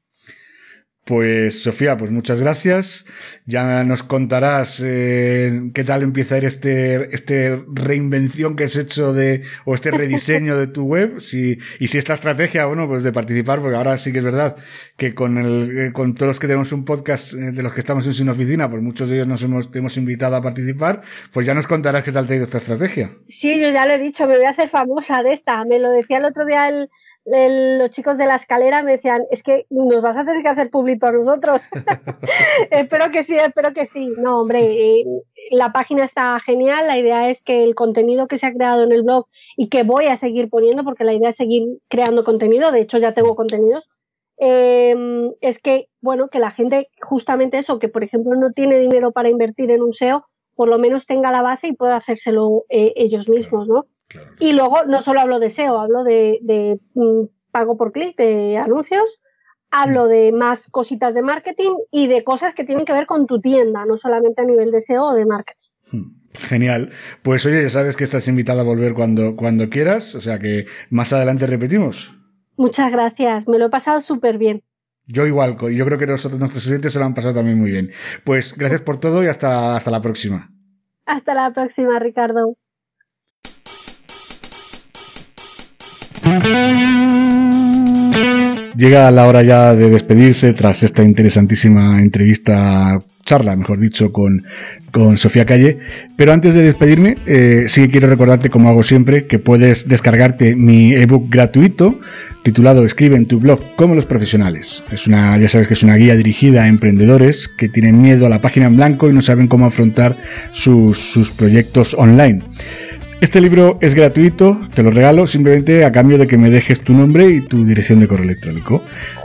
Pues Sofía, pues muchas gracias. Ya nos contarás eh, qué tal empieza a ir este, este reinvención que has hecho de, o este rediseño de tu web, si, y si esta estrategia, bueno, pues de participar, porque ahora sí que es verdad que con el, con todos los que tenemos un podcast de los que estamos en Sin Oficina, pues muchos de ellos nos hemos, te hemos invitado a participar, pues ya nos contarás qué tal te ha ido esta estrategia. Sí, yo ya lo he dicho, me voy a hacer famosa de esta. Me lo decía el otro día el, El, los chicos de la escalera me decían, es que nos vas a tener que hacer público a nosotros. espero que sí, espero que sí. No, hombre, eh, la página está genial, la idea es que el contenido que se ha creado en el blog y que voy a seguir poniendo, porque la idea es seguir creando contenido, de hecho ya tengo contenidos, eh, es que, bueno, que la gente, justamente eso, que por ejemplo no tiene dinero para invertir en un S E O, por lo menos tenga la base y pueda hacérselo eh, ellos mismos, ¿no? Claro. Y luego no solo hablo de S E O, hablo de, de mm, pago por clic, de anuncios, hablo de más cositas de marketing y de cosas que tienen que ver con tu tienda, no solamente a nivel de S E O o de marketing. Genial. Pues oye, ya sabes que estás invitada a volver cuando, cuando quieras, o sea que más adelante repetimos. Muchas gracias, me lo he pasado súper bien. Yo igual, yo creo que nosotros, nuestros clientes se lo han pasado también muy bien. Pues gracias por todo y hasta, hasta la próxima. Hasta la próxima, Ricardo. Llega la hora ya de despedirse tras esta interesantísima entrevista, charla, mejor dicho, con, con Sofía Calle. Pero antes de despedirme, eh, sí que quiero recordarte, como hago siempre, que puedes descargarte mi ebook gratuito titulado Escribe en tu blog como los profesionales. Es una, ya sabes que es una guía dirigida a emprendedores que tienen miedo a la página en blanco y no saben cómo afrontar sus, sus proyectos online. Este libro es gratuito, te lo regalo simplemente a cambio de que me dejes tu nombre y tu dirección de correo electrónico.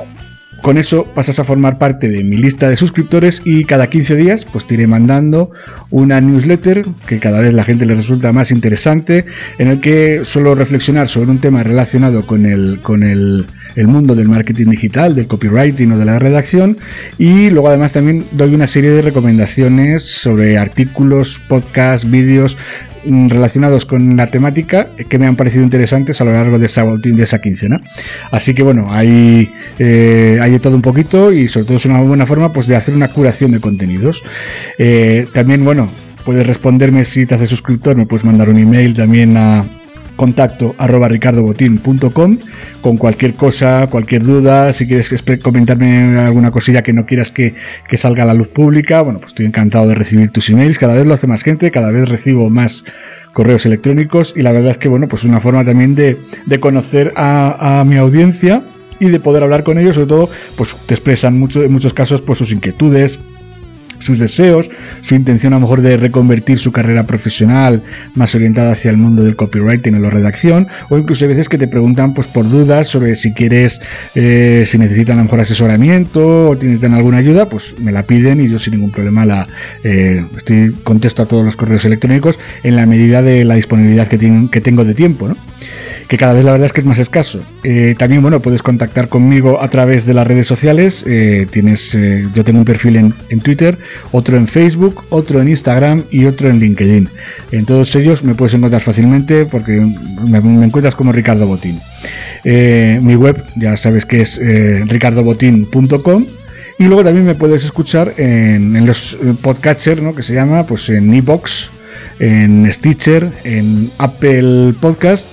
Con eso pasas a formar parte de mi lista de suscriptores y cada quince días pues te iré mandando una newsletter que cada vez la gente le resulta más interesante, en el que suelo reflexionar sobre un tema relacionado con el, con el, el mundo del marketing digital, del copywriting o de la redacción, y luego además también doy una serie de recomendaciones sobre artículos, podcasts, vídeos relacionados con la temática que me han parecido interesantes a lo largo de esa, de esa quincena. Así que bueno, hay, eh, hay de todo un poquito y sobre todo es una buena forma pues de hacer una curación de contenidos. Eh, también, bueno, puedes responderme si te haces suscriptor, me puedes mandar un email también a contacto arroba ricardobotín punto com con cualquier cosa, cualquier duda, si quieres comentarme alguna cosilla que no quieras que, que salga a la luz pública, bueno, pues estoy encantado de recibir tus emails, cada vez lo hace más gente, cada vez recibo más correos electrónicos y la verdad es que, bueno, pues es una forma también de, de conocer a, a mi audiencia y de poder hablar con ellos, sobre todo, pues te expresan mucho, en muchos casos pues sus inquietudes, sus deseos, su intención a lo mejor de reconvertir su carrera profesional más orientada hacia el mundo del copywriting o la redacción, o incluso hay veces que te preguntan pues por dudas sobre si quieres, eh, si necesitan a lo mejor asesoramiento o necesitan alguna ayuda, pues me la piden y yo sin ningún problema la eh, estoy contesto a todos los correos electrónicos en la medida de la disponibilidad que, tienen, que tengo de tiempo, ¿no? Que cada vez la verdad es que es más escaso. Eh, también, bueno, puedes contactar conmigo a través de las redes sociales. Eh, tienes, eh, yo tengo un perfil en, en Twitter, otro en Facebook, otro en Instagram y otro en LinkedIn. En todos ellos me puedes encontrar fácilmente porque me, me encuentras como Ricardo Botín. Eh, mi web, ya sabes que es eh, ricardo botín punto com. Y luego también me puedes escuchar en, en los podcatchers, ¿no? Que se llama, pues en iVoox, en Stitcher, en Apple Podcast,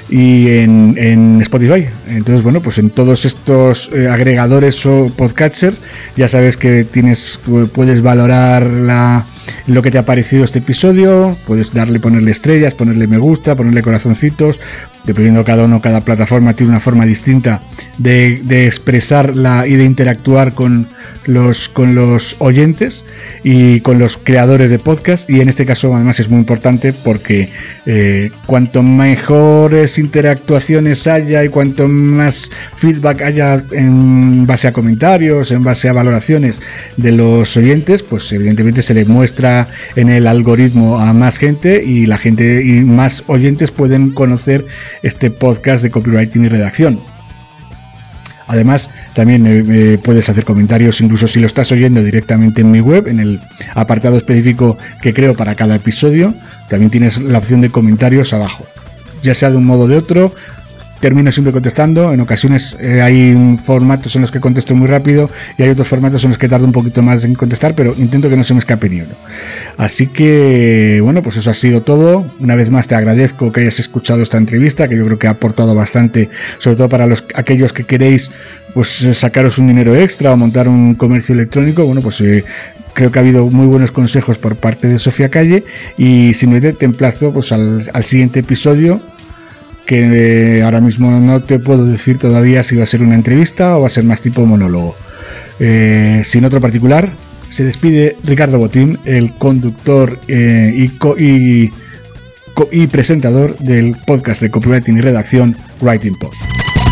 y en, en Spotify. Entonces, bueno, pues en todos estos eh, agregadores o podcatchers ya sabes que tienes, puedes valorar la, lo que te ha parecido este episodio, puedes darle, ponerle estrellas, ponerle me gusta, ponerle corazoncitos, dependiendo de cada uno, cada plataforma tiene una forma distinta de, de expresar la, y de interactuar con los, con los oyentes y con los creadores de podcast, y en este caso además es muy importante porque eh, cuanto mejores interactuaciones haya y cuanto más feedback haya en base a comentarios, en base a valoraciones de los oyentes, pues evidentemente se le muestra en el algoritmo a más gente y la gente y más oyentes pueden conocer este podcast de copywriting y redacción. Además, también eh, puedes hacer comentarios, incluso si lo estás oyendo directamente en mi web, en el apartado específico que creo para cada episodio, también tienes la opción de comentarios abajo. Ya sea de un modo o de otro, termino siempre contestando. En ocasiones eh, hay formatos en los que contesto muy rápido y hay otros formatos en los que tardo un poquito más en contestar, pero intento que no se me escape ni uno. Así que, bueno, pues eso ha sido todo. Una vez más te agradezco que hayas escuchado esta entrevista, que yo creo que ha aportado bastante, sobre todo para los aquellos que queréis pues sacaros un dinero extra o montar un comercio electrónico. Bueno, pues eh, creo que ha habido muy buenos consejos por parte de Sofía Calle, y simplemente te emplazo pues al, al siguiente episodio, que eh, ahora mismo no te puedo decir todavía si va a ser una entrevista o va a ser más tipo monólogo. Eh, sin otro particular, se despide Ricardo Botín, el conductor eh, y, co- y, co- y presentador del podcast de copywriting y redacción Writing Pod.